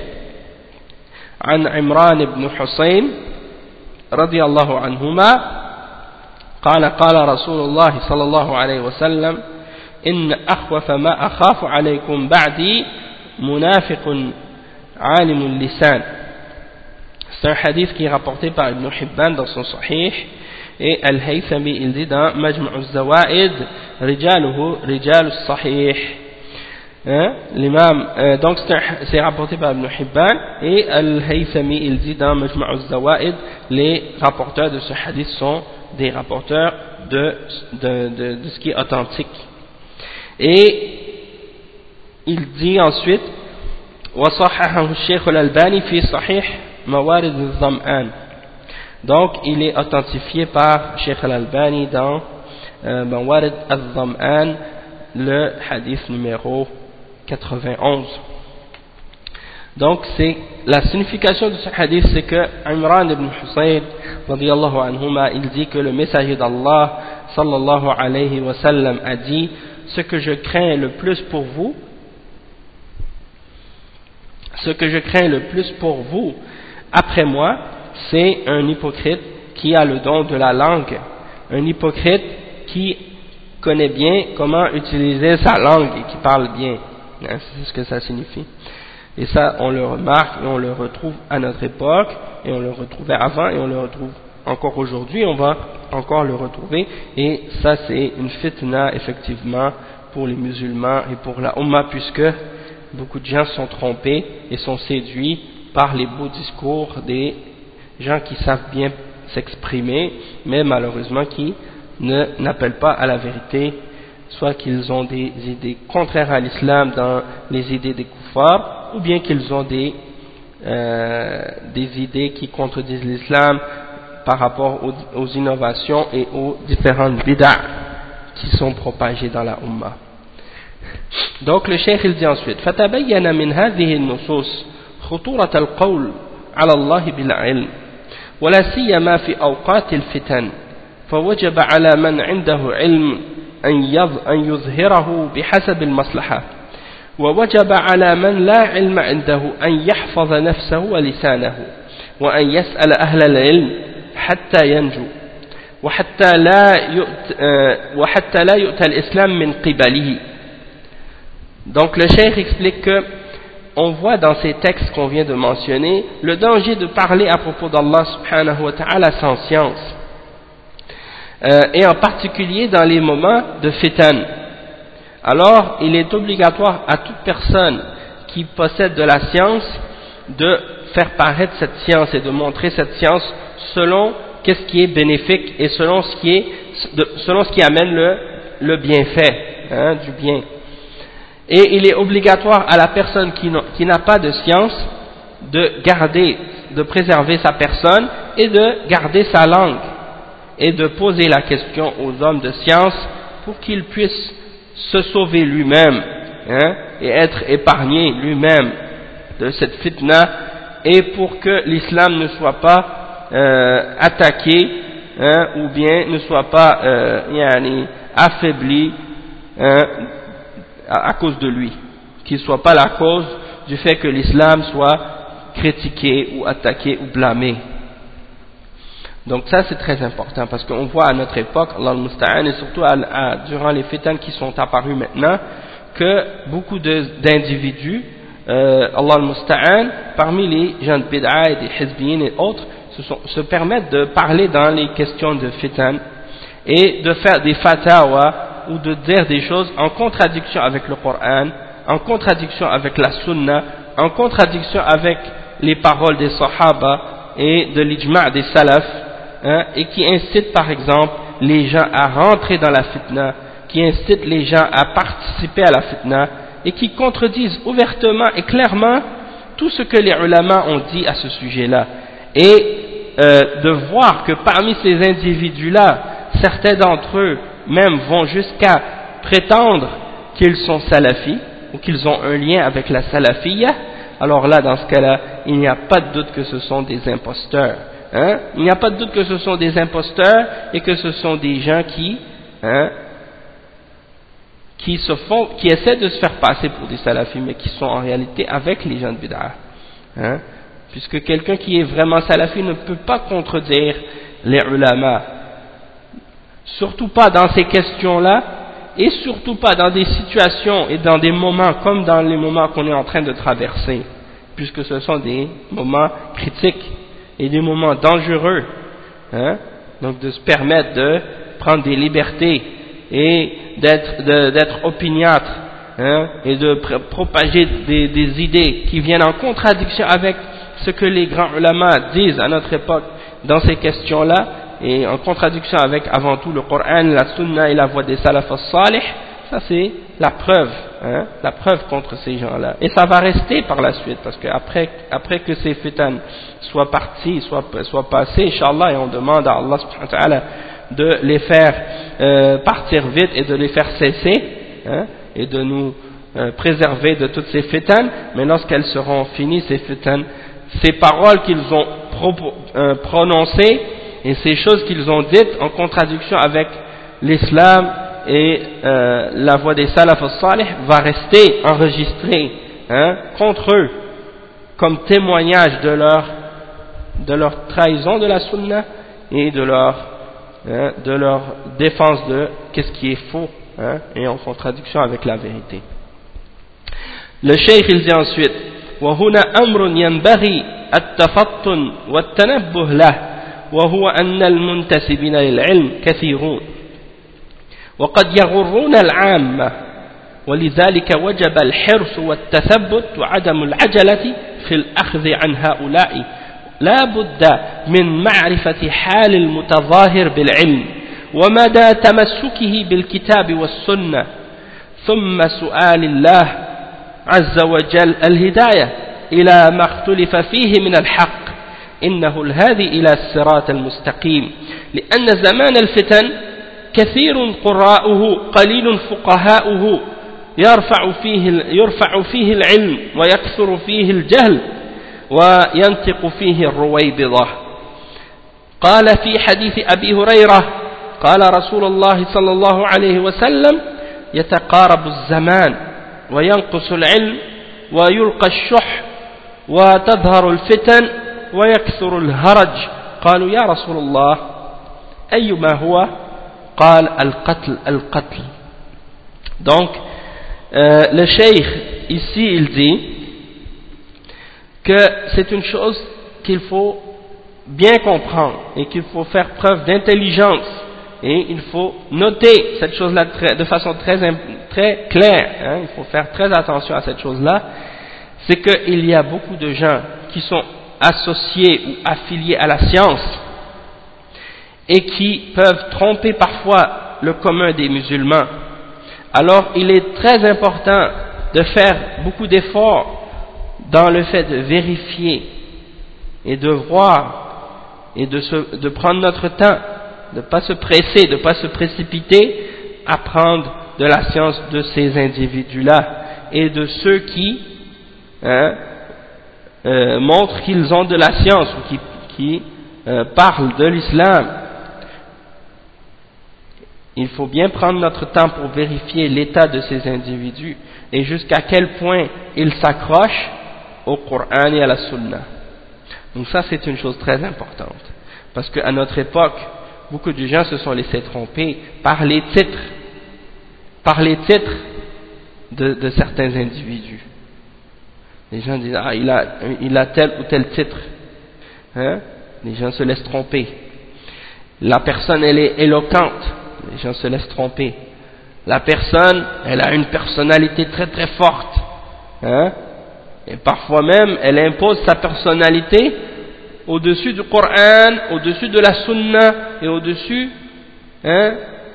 Speaker 1: عن عمران بن حسين رضي الله عنهما قال قال رسول الله صلى الله عليه وسلم إن أخوف ما أخاف عليكم بعدي منافق عالم اللسان. C'est un hadith qui est rapporté par Ibn Hibban dans son Sahih, et Al-Haythami il dit dans Majma' Al-Zawaid Rijaluhu Rijal Al-Sahih. L'imam, donc c'est rapporté par Ibn Hibban, et Al-Haythami il dit dans Majma' Al-Zawaid, les rapporteurs de ce hadith sont des rapporteurs de ce qui est authentique. Et il dit ensuite: وصححه الشيخ الألباني في صحيح موارد الظمآن. Donc il est authentifié par Cheikh Al-Albani dans Mawarid al-Dham'an, le hadith numéro 91. Donc c'est la signification de ce hadith, c'est que Imran ibn Husayn radiyallahu anhuma, il dit que le messager d'Allah sallallahu alayhi wa sallam a dit: ce que je crains le plus pour vous après moi, c'est un hypocrite qui a le don de la langue, un hypocrite qui connaît bien comment utiliser sa langue et qui parle bien. C'est ce que ça signifie. Et ça, on le remarque et on le retrouve à notre époque, et on le retrouvait avant, et on le retrouve encore aujourd'hui, on va encore le retrouver. Et ça, c'est une fitna, effectivement, pour les musulmans et pour la Ummah, puisque beaucoup de gens sont trompés et sont séduits par les beaux discours des gens qui savent bien s'exprimer, mais malheureusement qui n'appellent pas à la vérité, soit qu'ils ont des idées contraires à l'islam dans les idées des kuffars, ou bien qu'ils ont des idées qui contredisent l'islam par rapport aux innovations et aux différentes bid'ah qui sont propagées dans la Ummah. Donc le cheikh il dit ensuite: فَتَبَيَّنَ مِنْ هَذِهِ النُّصُوص خطورة القول على الله بالعلم ولا سيما في أوقات الفتن فوجب على من عنده علم أن يظهره بحسب المصلحة ووجب على من لا علم عنده أن يحفظ نفسه ولسانه وأن يسأل أهل العلم حتى ينجو وحتى لا يؤتى الإسلام من قبله. Donc le cheikh explique que on voit dans ces textes qu'on vient de mentionner le danger de parler à propos d'Allah subhanahu wa ta'ala sans science, et en particulier dans les moments de fitan. Alors il est obligatoire à toute personne qui possède de la science de faire paraître cette science et de montrer cette science selon qu'est-ce qui est bénéfique et selon ce qui amène le bienfait, du bien. Et il est obligatoire à la personne qui n'a pas de science de préserver sa personne et de garder sa langue et de poser la question aux hommes de science pour qu'il puisse se sauver lui-même, et être épargné lui-même de cette fitna, et pour que l'islam ne soit pas attaqué, ou bien ne soit pas affaibli à cause de lui, qu'il ne soit pas la cause du fait que l'islam soit critiqué ou attaqué ou blâmé. Donc ça c'est très important, parce qu'on voit à notre époque, Allah al-Musta'an, et surtout durant les fitans qui sont apparus maintenant, que beaucoup d'individus Allah al-Musta'an, parmi les gens de bid'a et des hizbiyin et autres, se permettent de parler dans les questions de fitan et de faire des fatawa ou de dire des choses en contradiction avec le Coran, en contradiction avec la sunna, en contradiction avec les paroles des sahaba et de l'ijma' des salaf, hein, et qui incitent par exemple les gens à rentrer dans la fitna, qui incitent les gens à participer à la fitna, et qui contredisent ouvertement et clairement tout ce que les ulama ont dit à ce sujet-là. Et de voir que parmi ces individus-là, certains d'entre eux même vont jusqu'à prétendre qu'ils sont salafis, ou qu'ils ont un lien avec la salafiyya, alors là, dans ce cas-là, il n'y a pas de doute que ce sont des imposteurs. Hein? Il n'y a pas de doute que ce sont des imposteurs et que ce sont des gens qui essaient de se faire passer pour des salafis, mais qui sont en réalité avec les gens de bid'a. Hein? Puisque quelqu'un qui est vraiment salafi ne peut pas contredire les ulama. Surtout pas dans ces questions-là, et surtout pas dans des situations et dans des moments comme dans les moments qu'on est en train de traverser, puisque ce sont des moments critiques et des moments dangereux, hein? Donc de se permettre de prendre des libertés et d'être opiniâtre, hein? Et de propager des idées qui viennent en contradiction avec ce que les grands ulama disent à notre époque dans ces questions-là, et en contradiction avec avant tout le Coran, la Sunna et la voie des salaf as-salih. Ça c'est la preuve, hein, la preuve contre ces gens-là. Et ça va rester par la suite, parce que après que ces fitan soient partis, soient passés, Inch'Allah, et on demande à Allah subhanahu wa ta'ala de les faire partir vite et de les faire cesser, hein, et de nous préserver de toutes ces fitan, mais lorsqu'elles seront finies, ces fitan, ces paroles qu'ils ont prononcées et ces choses qu'ils ont dites en contradiction avec l'islam et la voie des salaf as-salih va rester enregistrée, hein, contre eux comme témoignage de leur trahison de la sunna et de leur défense de qu'est-ce qui est faux, hein, et en contradiction avec la vérité. Le cheikh il dit ensuite: وهنا أمر ينبغي التفطن والتنبه له، وهو أن المنتسبين للعلم كثيرون وقد يغرون العامة، ولذلك وجب الحرص والتثبت وعدم العجلة في الأخذ عن هؤلاء. لا بد من معرفة حال المتظاهر بالعلم ومدى تمسكه بالكتاب والسنة، ثم سؤال الله عز وجل الهداية إلى ما اختلف فيه من الحق، إنه الهادي إلى الصراط المستقيم، لأن زمان الفتن كثير قراؤه قليل فقهاؤه، يرفع فيه العلم ويكثر فيه الجهل وينطق فيه الرويبضة. قال في حديث أبي هريرة قال رسول الله صلى الله عليه وسلم: يتقارب الزمان وينقص العلم ويلقى الشح وتظهر الفتن ويكثر الهرج. قالوا يا رسول الله أيما هو؟ قال القتل. Donc le cheikh ici il dit que c'est une chose qu'il faut bien comprendre et qu'il faut faire preuve d'intelligence, et il faut noter cette chose-là de façon très claire, hein, il faut faire très attention à cette chose-là. C'est qu'il y a beaucoup de gens qui sont associés ou affiliés à la science et qui peuvent tromper parfois le commun des musulmans. Alors il est très important de faire beaucoup d'efforts dans le fait de vérifier et de voir et de prendre notre temps, de ne pas se presser, de ne pas se précipiter à prendre de la science de ces individus-là et de ceux qui montrent qu'ils ont de la science ou qui parlent de l'islam. Il faut bien prendre notre temps pour vérifier l'état de ces individus et jusqu'à quel point ils s'accrochent au Coran et à la Sunna. Donc ça c'est une chose très importante, parce qu'à notre époque beaucoup de gens se sont laissés tromper par les titres de certains individus. Les gens disent ah il a tel ou tel titre, hein? Les gens se laissent tromper. La personne elle est éloquente, les gens se laissent tromper. La personne elle a une personnalité très très forte, hein? Et parfois même elle impose sa personnalité au-dessus du Coran, au-dessus de la Sunna et au-dessus, hein,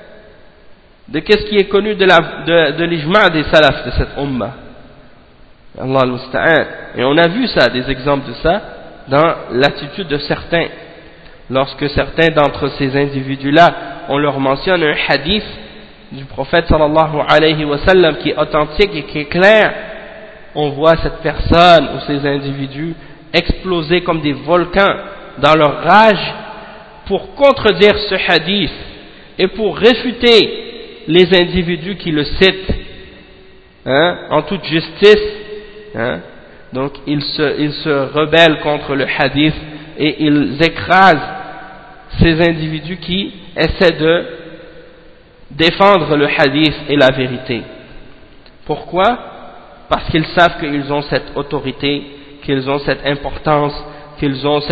Speaker 1: de qu'est-ce qui est connu de l'ijma' des salaf de cette ummah. Allah al-Musta'an. Et on a vu ça, des exemples de ça dans l'attitude de certains. Lorsque certains d'entre ces individus-là, on leur mentionne un hadith du prophète sallallahu alayhi wa sallam qui est authentique et qui est clair, on voit cette personne ou ces individus exploser comme des volcans dans leur rage pour contredire ce hadith et pour réfuter les individus qui le citent, hein, en toute justice, hein. Donc ils se rebellent contre le hadith et ils écrasent ces individus qui essaient de défendre le hadith et la vérité. Pourquoi? Parce qu'ils savent qu'ils ont cette autorité, qu'ils ont cette importance, qu'ils ont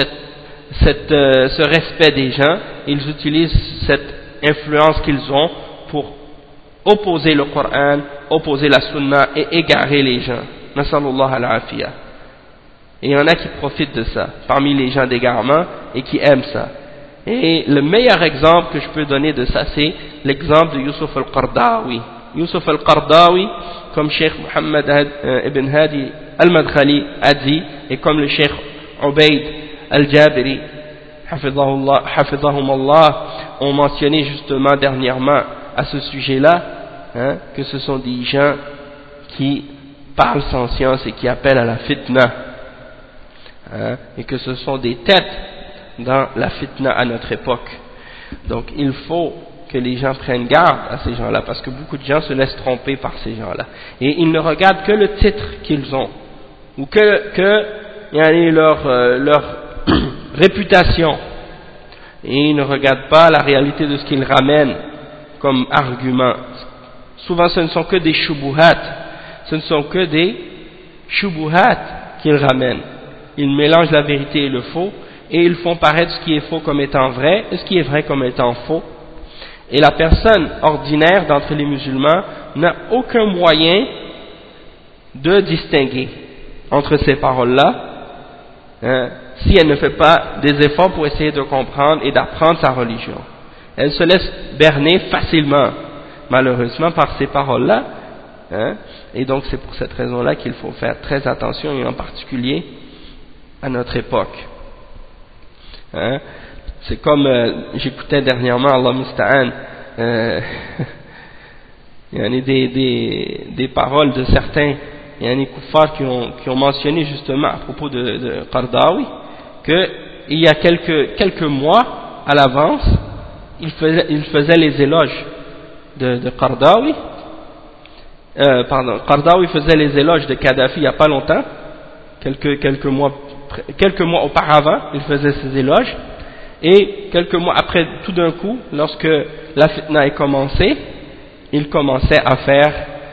Speaker 1: ce respect des gens. Ils utilisent cette influence qu'ils ont pour opposer le Coran, opposer la Sunna et égarer les gens. Nasallallahu al-afiyah. Et il y en a qui profitent de ça, parmi les gens d'égarement, et qui aiment ça. Et le meilleur exemple que je peux donner de ça, c'est l'exemple de Yusuf al-Qardawi. Yusuf al-Qardawi, comme Cheikh Muhammad ibn Hadi al-Madkhali a dit, et comme le Cheikh Ubaid al-Jabiri, hafidhahum Allah, ont mentionné justement dernièrement à ce sujet-là, hein, que ce sont des gens qui parlent sans science et qui appellent à la fitna, hein, et que ce sont des têtes dans la fitna à notre époque. Donc il faut que les gens prennent garde à ces gens-là, parce que beaucoup de gens se laissent tromper par ces gens-là. Et ils ne regardent que le titre qu'ils ont, ou que leur réputation, et ils ne regardent pas la réalité de ce qu'ils ramènent comme argument. Souvent ce ne sont que des shubuhat, ce ne sont que des shubuhat qu'ils ramènent. Ils mélangent la vérité et le faux, et ils font paraître ce qui est faux comme étant vrai, et ce qui est vrai comme étant faux. Et la personne ordinaire d'entre les musulmans n'a aucun moyen de distinguer entre ces paroles-là, hein, si elle ne fait pas des efforts pour essayer de comprendre et d'apprendre sa religion. Elle se laisse berner facilement, malheureusement, par ces paroles-là, hein, et donc c'est pour cette raison-là qu'il faut faire très attention, et en particulier à notre époque. Hein. C'est comme j'écoutais dernièrement Allah Musta'an, il y en a des paroles de certains, il y en a des kuffars qui ont mentionné justement à propos de Qardawi qu'il y a quelques mois à l'avance il faisait les éloges de Qardawi, Qardawi faisait les éloges de Kadhafi il n'y a pas longtemps, quelques mois auparavant il faisait ses éloges. Et quelques mois après, tout d'un coup, lorsque la fitna a commencé, il commençait à faire,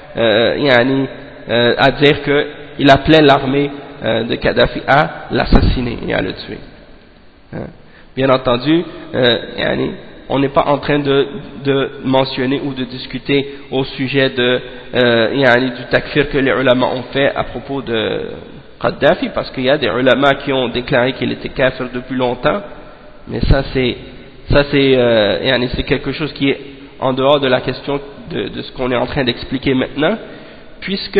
Speaker 1: à dire qu'il appelait l'armée de Kadhafi à l'assassiner et à le tuer. Bien entendu, on n'est pas en train de mentionner ou de discuter au sujet du takfir que les ulama ont fait à propos de Kadhafi, parce qu'il y a des ulama qui ont déclaré qu'il était kafir depuis longtemps. Mais ça c'est quelque chose qui est en dehors de la question de ce qu'on est en train d'expliquer maintenant, puisque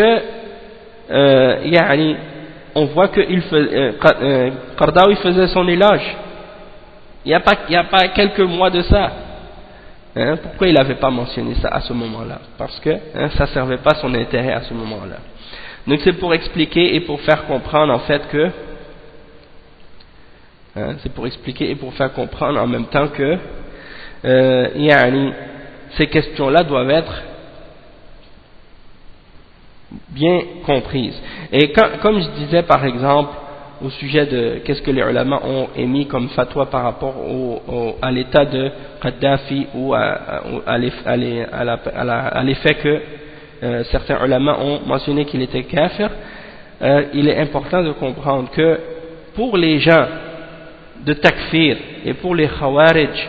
Speaker 1: on voit que Qardawi faisait son éloge il n'y a pas quelques mois de ça, hein. Pourquoi il n'avait pas mentionné ça à ce moment-là? Parce que ça ne servait pas son intérêt à ce moment-là. Donc c'est pour expliquer et pour faire comprendre en fait que c'est pour expliquer et pour faire comprendre en même temps que ces questions-là doivent être bien comprises. Et comme je disais par exemple au sujet de qu'est-ce que les ulama ont émis comme fatwa par rapport à l'état de Kadhafi ou à l'effet que certains ulama ont mentionné qu'il était kafir, il est important de comprendre que pour les gens de takfir et pour les khawarij,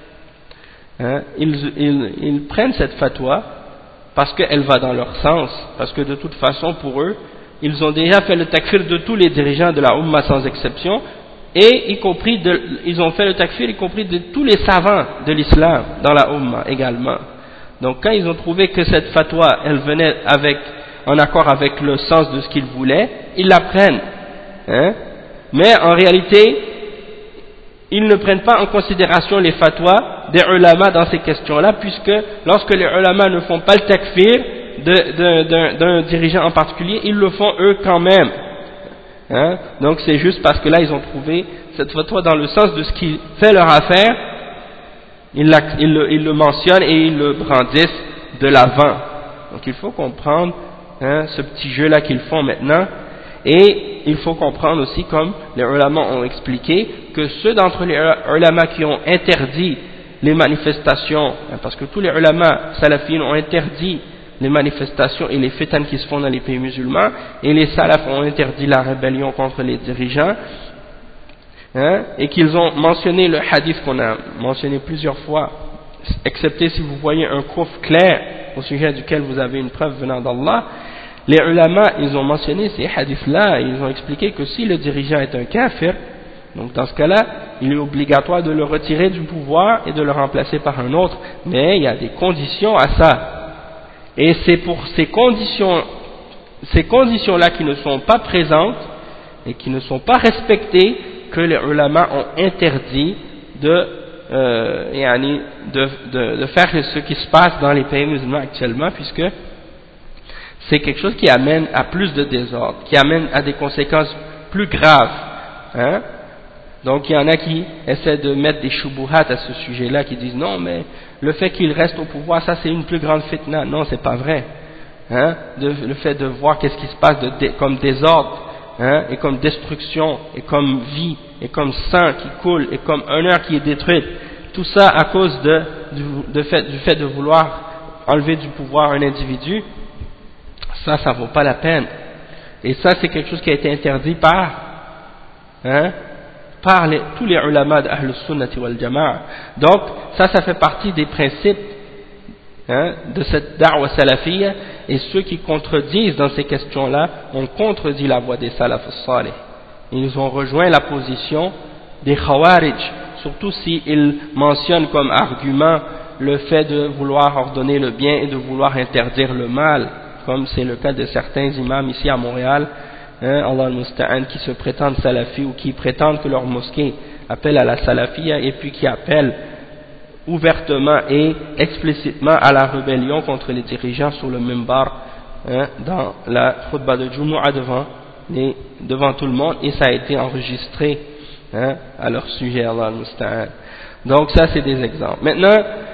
Speaker 1: ils prennent cette fatwa parce qu'elle va dans leur sens, parce que de toute façon pour eux, ils ont déjà fait le takfir de tous les dirigeants de la Ummah sans exception, et ils ont fait le takfir y compris de tous les savants de l'islam dans la Ummah également. Donc quand ils ont trouvé que cette fatwa, elle venait en accord avec le sens de ce qu'ils voulaient, ils la prennent. Mais en réalité, ils ne prennent pas en considération les fatwas des ulama dans ces questions-là, puisque lorsque les ulama ne font pas le takfir d'un dirigeant en particulier, ils le font eux quand même. Donc c'est juste parce que là ils ont trouvé cette fatwa dans le sens de ce qui fait leur affaire, ils le mentionnent et ils le brandissent de l'avant. Donc il faut comprendre ce petit jeu-là qu'ils font maintenant, et il faut comprendre aussi, comme les ulama ont expliqué, que ceux d'entre les ulama qui ont interdit les manifestations, parce que tous les ulama salafines ont interdit les manifestations et les fitan qui se font dans les pays musulmans, et les salafs ont interdit la rébellion contre les dirigeants, et qu'ils ont mentionné le hadith qu'on a mentionné plusieurs fois, excepté si vous voyez un couf clair au sujet duquel vous avez une preuve venant d'Allah. Les ulama, ils ont mentionné ces hadiths-là, et ils ont expliqué que si le dirigeant est un kafir, donc dans ce cas-là, il est obligatoire de le retirer du pouvoir et de le remplacer par un autre, mais il y a des conditions à ça. Et c'est pour ces conditions-là qui ne sont pas présentes et qui ne sont pas respectées que les ulama ont interdit de faire ce qui se passe dans les pays musulmans actuellement, puisque c'est quelque chose qui amène à plus de désordre, qui amène à des conséquences plus graves. Donc il y en a qui essaient de mettre des shubuhat à ce sujet-là, qui disent non, mais le fait qu'il reste au pouvoir, ça c'est une plus grande fitna. Non, c'est pas vrai. Le fait de voir qu'est-ce qui se passe comme désordre, et comme destruction, et comme vie, et comme sang qui coule, et comme honneur qui est détruit, tout ça à cause du fait de vouloir enlever du pouvoir un individu, ça vaut pas la peine. Et ça c'est quelque chose qui a été interdit par tous les ulama d'Ahl Sunnati wal Jama'a. Donc ça fait partie des principes de cette da'wa salafiyya, et ceux qui contredisent dans ces questions-là ont contredit la voie des salaf salih. Ils ont rejoint la position des khawarij, surtout s'ils mentionnent comme argument le fait de vouloir ordonner le bien et de vouloir interdire le mal, comme c'est le cas de certains imams ici à Montréal, Allah al-Musta'an, qui se prétendent salafis ou qui prétendent que leur mosquée appelle à la salafiyya, et puis qui appellent ouvertement et explicitement à la rébellion contre les dirigeants sur le minbar, dans la khutbah de Jumu'ah devant tout le monde, et ça a été enregistré à leur sujet, Allah al-Musta'an. Donc ça c'est des exemples. Maintenant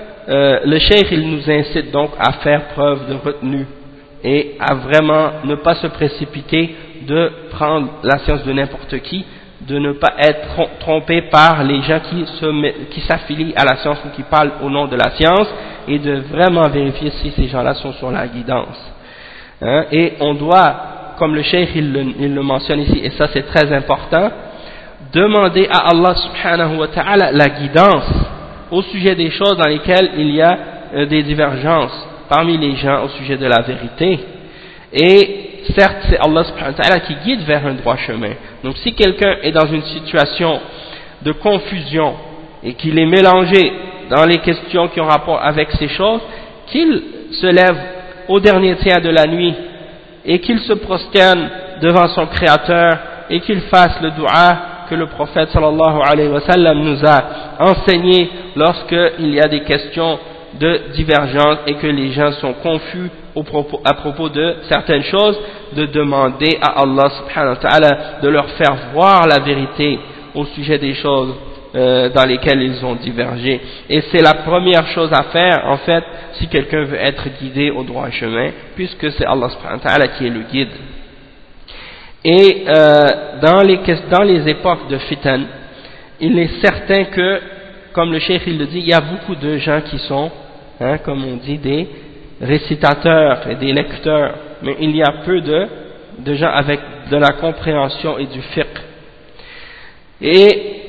Speaker 1: le cheikh il nous incite donc à faire preuve de retenue et à vraiment ne pas se précipiter de prendre la science de n'importe qui, de ne pas être trompé par les gens qui s'affilient à la science ou qui parlent au nom de la science, et de vraiment vérifier si ces gens-là sont sur la guidance. Et on doit, comme le cheikh il le mentionne ici, et ça c'est très important, demander à Allah subhanahu wa ta'ala la guidance au sujet des choses dans lesquelles il y a des divergences parmi les gens au sujet de la vérité. Et certes, c'est Allah subhanahu wa ta'ala qui guide vers un droit chemin. Donc si quelqu'un est dans une situation de confusion et qu'il est mélangé dans les questions qui ont rapport avec ces choses, qu'il se lève au dernier tiers de la nuit et qu'il se prosterne devant son Créateur et qu'il fasse le dua que le prophète sallallahu alayhi wa sallam nous a enseigné lorsqu'il y a des questions de divergence et que les gens sont confus à propos de certaines choses, de demander à Allah subhanahu wa ta'ala de leur faire voir la vérité au sujet des choses dans lesquelles ils ont divergé. Et c'est la première chose à faire en fait si quelqu'un veut être guidé au droit chemin, puisque c'est Allah subhanahu wa ta'ala qui est le guide. Et dans les époques de fitan, il est certain que, comme le cheikh il le dit, il y a beaucoup de gens qui sont, comme on dit, des récitateurs et des lecteurs, mais il y a peu de gens avec de la compréhension et du fiqh. Et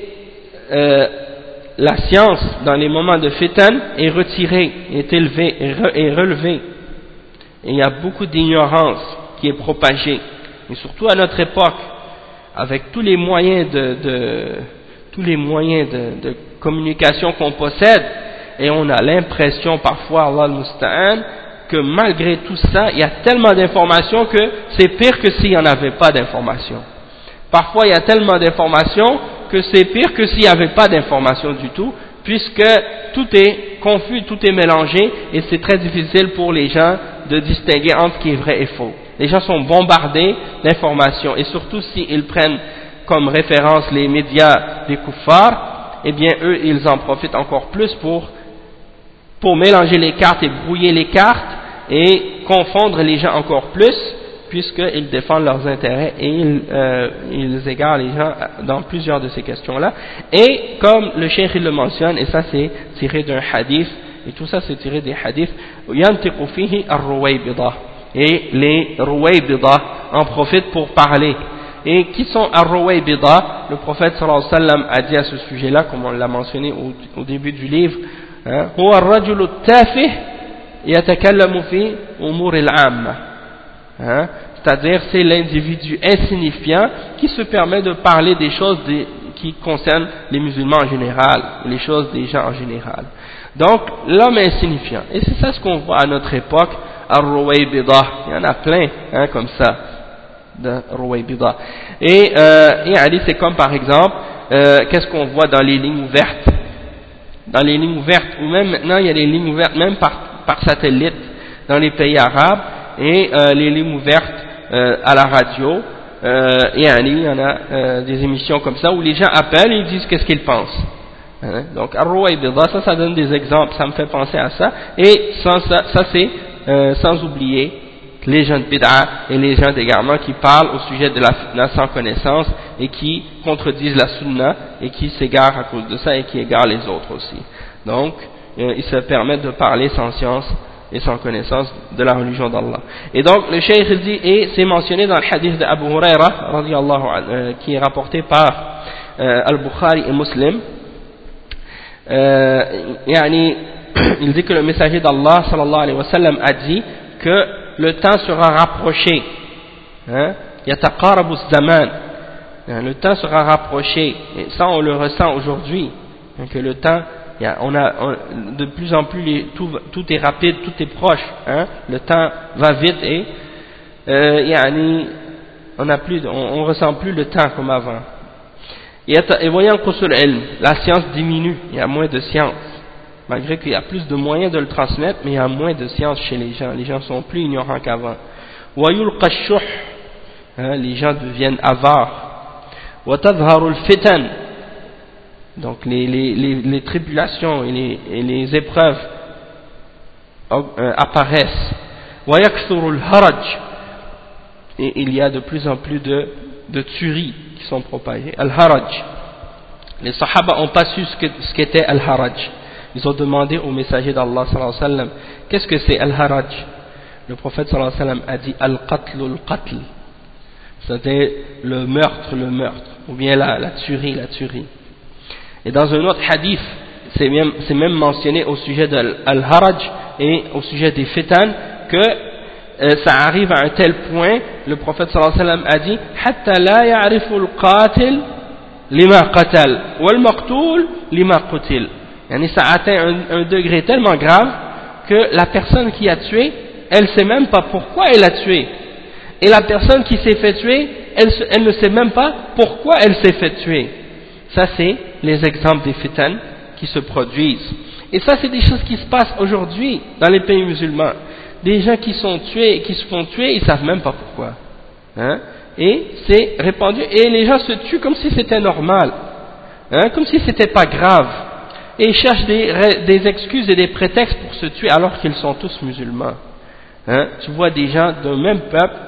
Speaker 1: la science, dans les moments de fitan, est retirée, est élevée, est relevée. Et il y a beaucoup d'ignorance qui est propagée. Et surtout à notre époque, avec tous les moyens de communication qu'on possède, et on a l'impression parfois, Allah al-Musta'an, que malgré tout ça, il y a tellement d'informations que c'est pire que s'il n'y en avait pas d'informations. Parfois, il y a tellement d'informations que c'est pire que s'il n'y avait pas d'informations du tout, puisque tout est confus, tout est mélangé, et c'est très difficile pour les gens de distinguer entre ce qui est vrai et faux. Les gens sont bombardés d'informations, et surtout s'ils prennent comme référence les médias des kuffars, eh bien eux, ils en profitent encore plus pour mélanger les cartes et brouiller les cartes, et confondre les gens encore plus, puisqu'ils défendent leurs intérêts et ils égarent les gens dans plusieurs de ces questions-là. Et comme le cheikh il le mentionne, et ça c'est tiré d'un hadith, et tout ça c'est tiré des hadiths, yantiqu fihi ar-ruwaybida, et les ruwaybida en profitent pour parler. Et qui sont ar-ruwaybida? Le prophète sallallahu alayhi wa sallam a dit à ce sujet-là, comme on l'a mentionné au début du livre, huwa ar-rajulu at-tafih yatakallamu fi umur al-amma. C'est-à-dire c'est l'individu insignifiant qui se permet de parler des choses qui concernent les musulmans en général, les choses des gens en général. Donc l'homme est insignifiant, et c'est ça ce qu'on voit à notre époque, ar-ruwaybida, il y en a plein comme ça de ruwaybida. Et c'est comme par exemple qu'est-ce qu'on voit dans les lignes ouvertes, ou même maintenant il y a des lignes ouvertes même par satellite dans les pays arabes, et les lignes ouvertes à la radio, il y en a des émissions comme ça où les gens appellent et ils disent qu'est-ce qu'ils pensent. Donc ar-ruwaybida, ça donne des exemples, ça me fait penser à ça. Et ça c'est sans oublier les gens de bid'a et les gens d'égarement qui parlent au sujet de la fitna sans connaissance et qui contredisent la sunna et qui s'égarent à cause de ça et qui égarent les autres aussi. Donc ils se permettent de parler sans science et sans connaissance de la religion d'Allah. Et donc le cheikh il dit, et c'est mentionné dans le hadith d'Abu Huraira radiyallahu anhu, qui est rapporté par Al-Bukhari et Muslim, il dit que le messager d'Allah sallallahu alayhi wa sallam a dit que le temps sera rapproché, yataqarabu zaman, le temps sera rapproché, et ça on le ressent aujourd'hui, que le temps, de plus en plus tout est rapide, tout est proche, le temps va vite, et on ressent plus le temps comme avant. Et voyant que la science diminue, il y a moins de science, malgré qu'il y a plus de moyens de le transmettre, mais il y a moins de science chez les gens sont plus ignorants qu'avant. وَيُلْقَى الشُّحْ, les gens deviennent avares. وَتَظْهَرُ الْفِتَنِ, donc les tribulations et les épreuves apparaissent. وَيَكْثُرُ الْهَرَجِ, et il y a de plus en plus de tueries qui sont propagées. Al-Haraj, les Sahaba n'ont pas su ce qu'était Al-Haraj. Ils ont demandé au messager d'Allah sallallahu alayhi wa sallam, qu'est-ce que c'est Al-Haraj? Le prophète sallallahu alayhi wa sallam a dit Al-Qatl, Al-Qatl, c'est-à-dire le meurtre, ou bien la tuerie. Et dans un autre hadith, c'est même mentionné au sujet de Al-Haraj et au sujet des fitan, que ça arrive à un tel point, le prophète sallallahu alayhi wa sallam a dit Hatta la ya'rifu al-qatil lima qatal, wal-maqtul lima qutil. Ça atteint un degré tellement grave que la personne qui a tué, elle ne sait même pas pourquoi elle a tué. Et la personne qui s'est fait tuer, elle ne sait même pas pourquoi elle s'est fait tuer. Ça, c'est les exemples des fitan qui se produisent. Et ça, c'est des choses qui se passent aujourd'hui dans les pays musulmans. Des gens qui sont tués, qui se font tuer, ils ne savent même pas pourquoi. Et c'est répandu. Et les gens se tuent comme si c'était normal. Comme si c'était pas grave. Et ils cherchent des excuses et des prétextes pour se tuer alors qu'ils sont tous musulmans. Tu vois des gens d'un même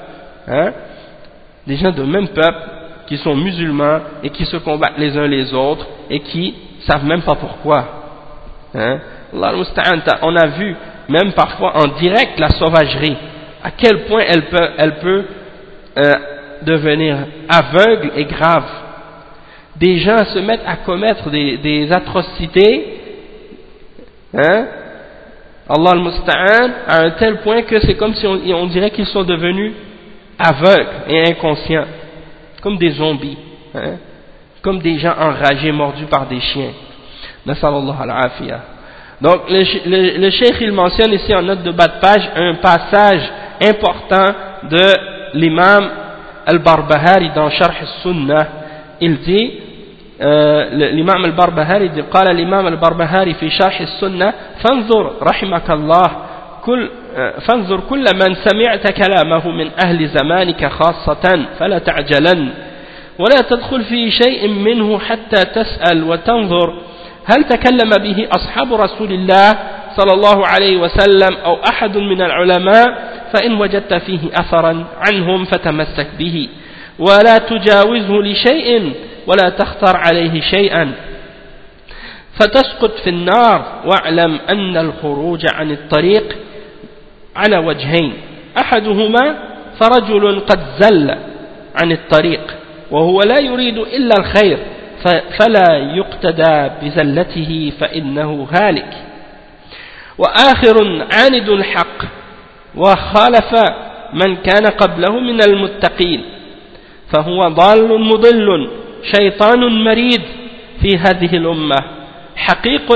Speaker 1: peuple, qui sont musulmans et qui se combattent les uns les autres et qui savent même pas pourquoi. Allah al-Musta'an, on a vu même parfois en direct la sauvagerie, à quel point elle peut devenir aveugle est grave. Des gens se mettent à commettre des atrocités, hein, Allah al-Musta'an, à un tel point que c'est comme si on dirait qu'ils sont devenus aveugles et inconscients, comme des zombies, hein, comme des gens enragés, mordus par des chiens. Nasallallahu al-afiyah. Donc le cheikh il mentionne ici en note de bas de page un passage important de l'imam al-Barbahari dans Sharh al-Sunnah. Il dit, l'imam al-Barbahari dit, قال الإمام البربهاري في شرح السنة فانظر رحمك الله فانظر كل من سمعت كلامه من أهل زمانك خاصة فلا تعجلن ولا تدخل في شيء منه حتى تسأل وتنظر هل تكلم به أصحاب رسول الله صلى الله عليه وسلم أو أحد من العلماء فإن وجدت فيه أثرا عنهم فتمسك به ولا تجاوزه لشيء ولا تختر عليه شيئا فتسقط في النار واعلم أن الخروج عن الطريق على وجهين أحدهما فرجل قد زل عن الطريق وهو لا يريد إلا الخير فلا يقتدى بزلته فإنه هالك وآخر عاند الحق وخالف من كان قبله من المتقين فهو ضال مضل شيطان مريد في هذه الأمة حقيق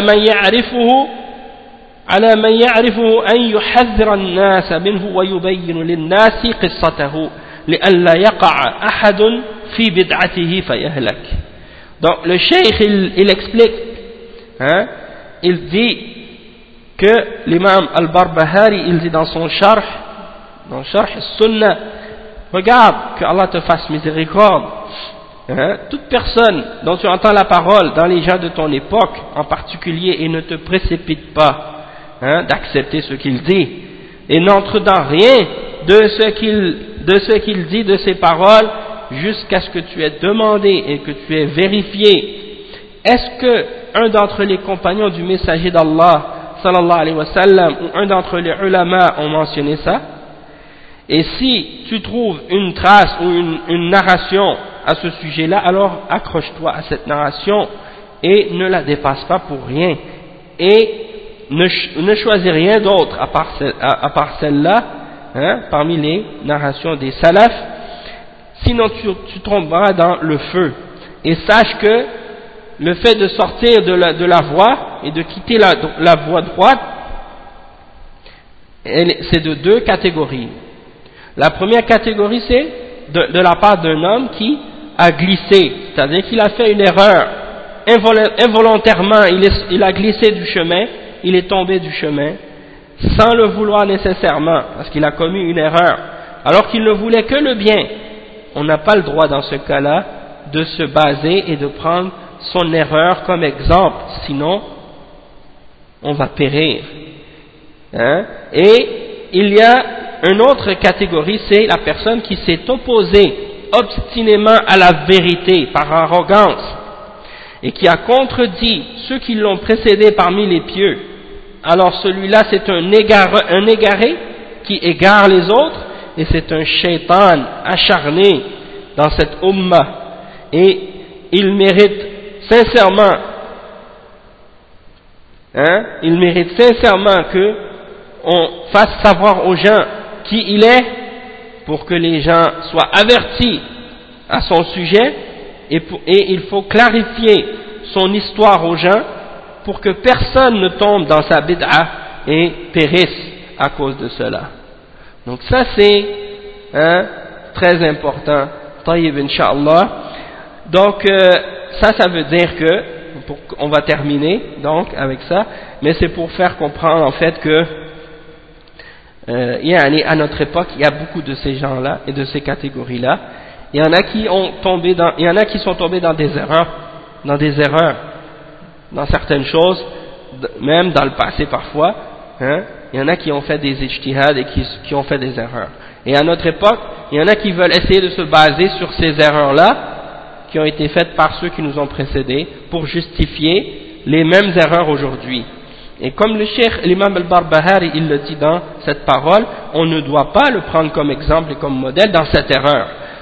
Speaker 1: على من يعرفه أن يحذر الناس منه ويبين للناس قصته لئلا يقع أحد في بدعته فيهلك. Donc le cheikh il explique, hein, il dit que l'imam al-Barbahari il dit dans son Sharh al-Sunnah, regarde que Allah te fasse miséricorde, hein, toute personne dont tu entends la parole dans les gens de ton époque en particulier et ne te précipite pas, hein, d'accepter ce qu'il dit et n'entre dans rien de ce qu'il dit de ses paroles jusqu'à ce que tu aies demandé et que tu aies vérifié. Est-ce que un d'entre les compagnons du messager d'Allah sallallahu alayhi wa sallam ou un d'entre les ulama ont mentionné ça? Et si tu trouves une trace ou une narration à ce sujet-là, alors accroche-toi à cette narration et ne la dépasse pas pour rien et ne choisis rien d'autre à part celle-là, hein, parmi les narrations des salafs, sinon tu tomberas dans le feu. Et sache que le fait de sortir de la voie et de quitter la voie droite, c'est de deux catégories. La première catégorie, c'est de la part d'un homme qui a glissé, c'est-à-dire qu'il a fait une erreur, involontairement il a glissé du chemin, il est tombé du chemin, sans le vouloir nécessairement, parce qu'il a commis une erreur, alors qu'il ne voulait que le bien. On n'a pas le droit dans ce cas-là de se baser et de prendre son erreur comme exemple, sinon on va périr, hein? Et il y a une autre catégorie, c'est la personne qui s'est opposée obstinément à la vérité par arrogance et qui a contredit ceux qui l'ont précédé parmi les pieux. Alors celui-là c'est un égaré qui égare les autres et c'est un shaitan acharné dans cette umma et il mérite sincèrement que on fasse savoir aux gens qui il est pour que les gens soient avertis à son sujet et il faut clarifier son histoire aux gens pour que personne ne tombe dans sa bid'a et périsse à cause de cela. Donc ça c'est très important. Taïb Inch'Allah. Donc ça veut dire que on va terminer donc avec ça, mais c'est pour faire comprendre en fait que à notre époque il y a beaucoup de ces gens-là et de ces catégories-là. Il y en a qui sont tombés dans des erreurs, dans certaines choses, même dans le passé parfois, hein. Il y en a qui ont fait des ijtihad et qui ont fait des erreurs. Et à notre époque, il y en a qui veulent essayer de se baser sur ces erreurs-là, qui ont été faites par ceux qui nous ont précédés, pour justifier les mêmes erreurs aujourd'hui. Et comme le cheikh, l'imam al-Barbahari, il le dit dans cette parole, on ne doit pas le prendre comme exemple et comme modèle dans cette erreur.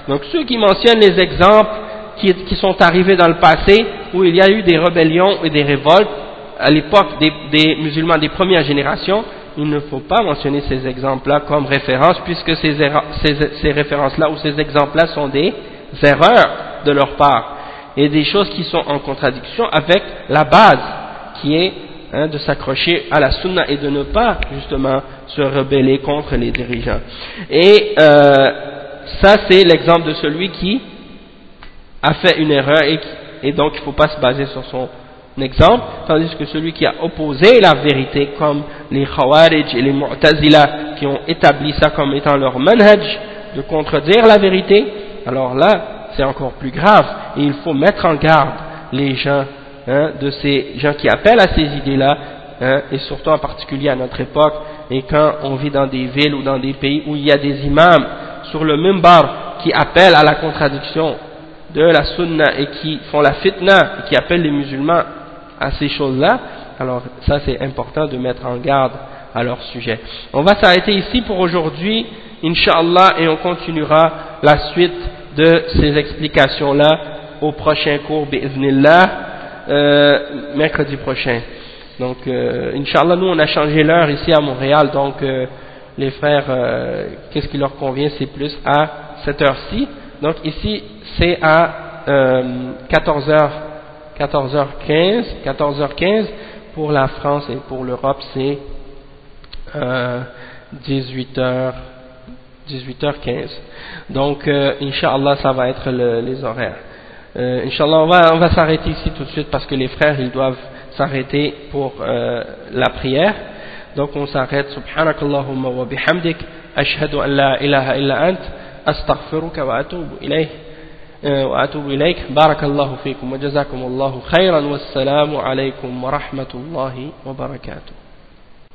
Speaker 1: Donc ceux qui mentionnent les exemples qui sont arrivés dans le passé, où il y a eu des rébellions et des révoltes, à l'époque des musulmans des premières générations, il ne faut pas mentionner ces exemples-là comme référence, puisque ces références-là ou ces exemples-là sont des erreurs de leur part, et des choses qui sont en contradiction avec la base, qui est de s'accrocher à la sunna et de ne pas justement se rebeller contre les dirigeants. Et ça c'est l'exemple de celui qui a fait une erreur et donc il ne faut pas se baser sur son exemple, tandis que celui qui a opposé la vérité, comme les Khawarij et les Mu'tazila qui ont établi ça comme étant leur manhaj de contredire la vérité, alors là c'est encore plus grave et il faut mettre en garde les gens de ces gens qui appellent à ces idées-là, et surtout en particulier à notre époque, et quand on vit dans des villes ou dans des pays où il y a des imams sur le minbar qui appellent à la contradiction de la sunna et qui font la fitna et qui appellent les musulmans à ces choses-là, alors ça c'est important de mettre en garde à leur sujet. On va s'arrêter ici pour aujourd'hui, Inch'Allah, et on continuera la suite de ces explications-là au prochain cours, bi'idhnillah, mercredi prochain. Donc, Inch'Allah, nous on a changé l'heure ici à Montréal, donc les frères, qu'est-ce qui leur convient, c'est plus à cette heure-ci. Donc ici, c'est à 14h15 pour la France, et pour l'Europe, c'est 18h15. Donc, Inch'Allah, ça va être les horaires. Inch'Allah, on va s'arrêter ici tout de suite parce que les frères, ils doivent s'arrêter pour la prière. Donc, on s'arrête. Subhanakallahumma wa bihamdik. Ashhadu an la ilaha illa ant. Astaghfiruka wa atubu ilayk. وأتوب إليك بارك الله فيكم وجزاكم الله خيرا والسلام عليكم ورحمة الله وبركاته.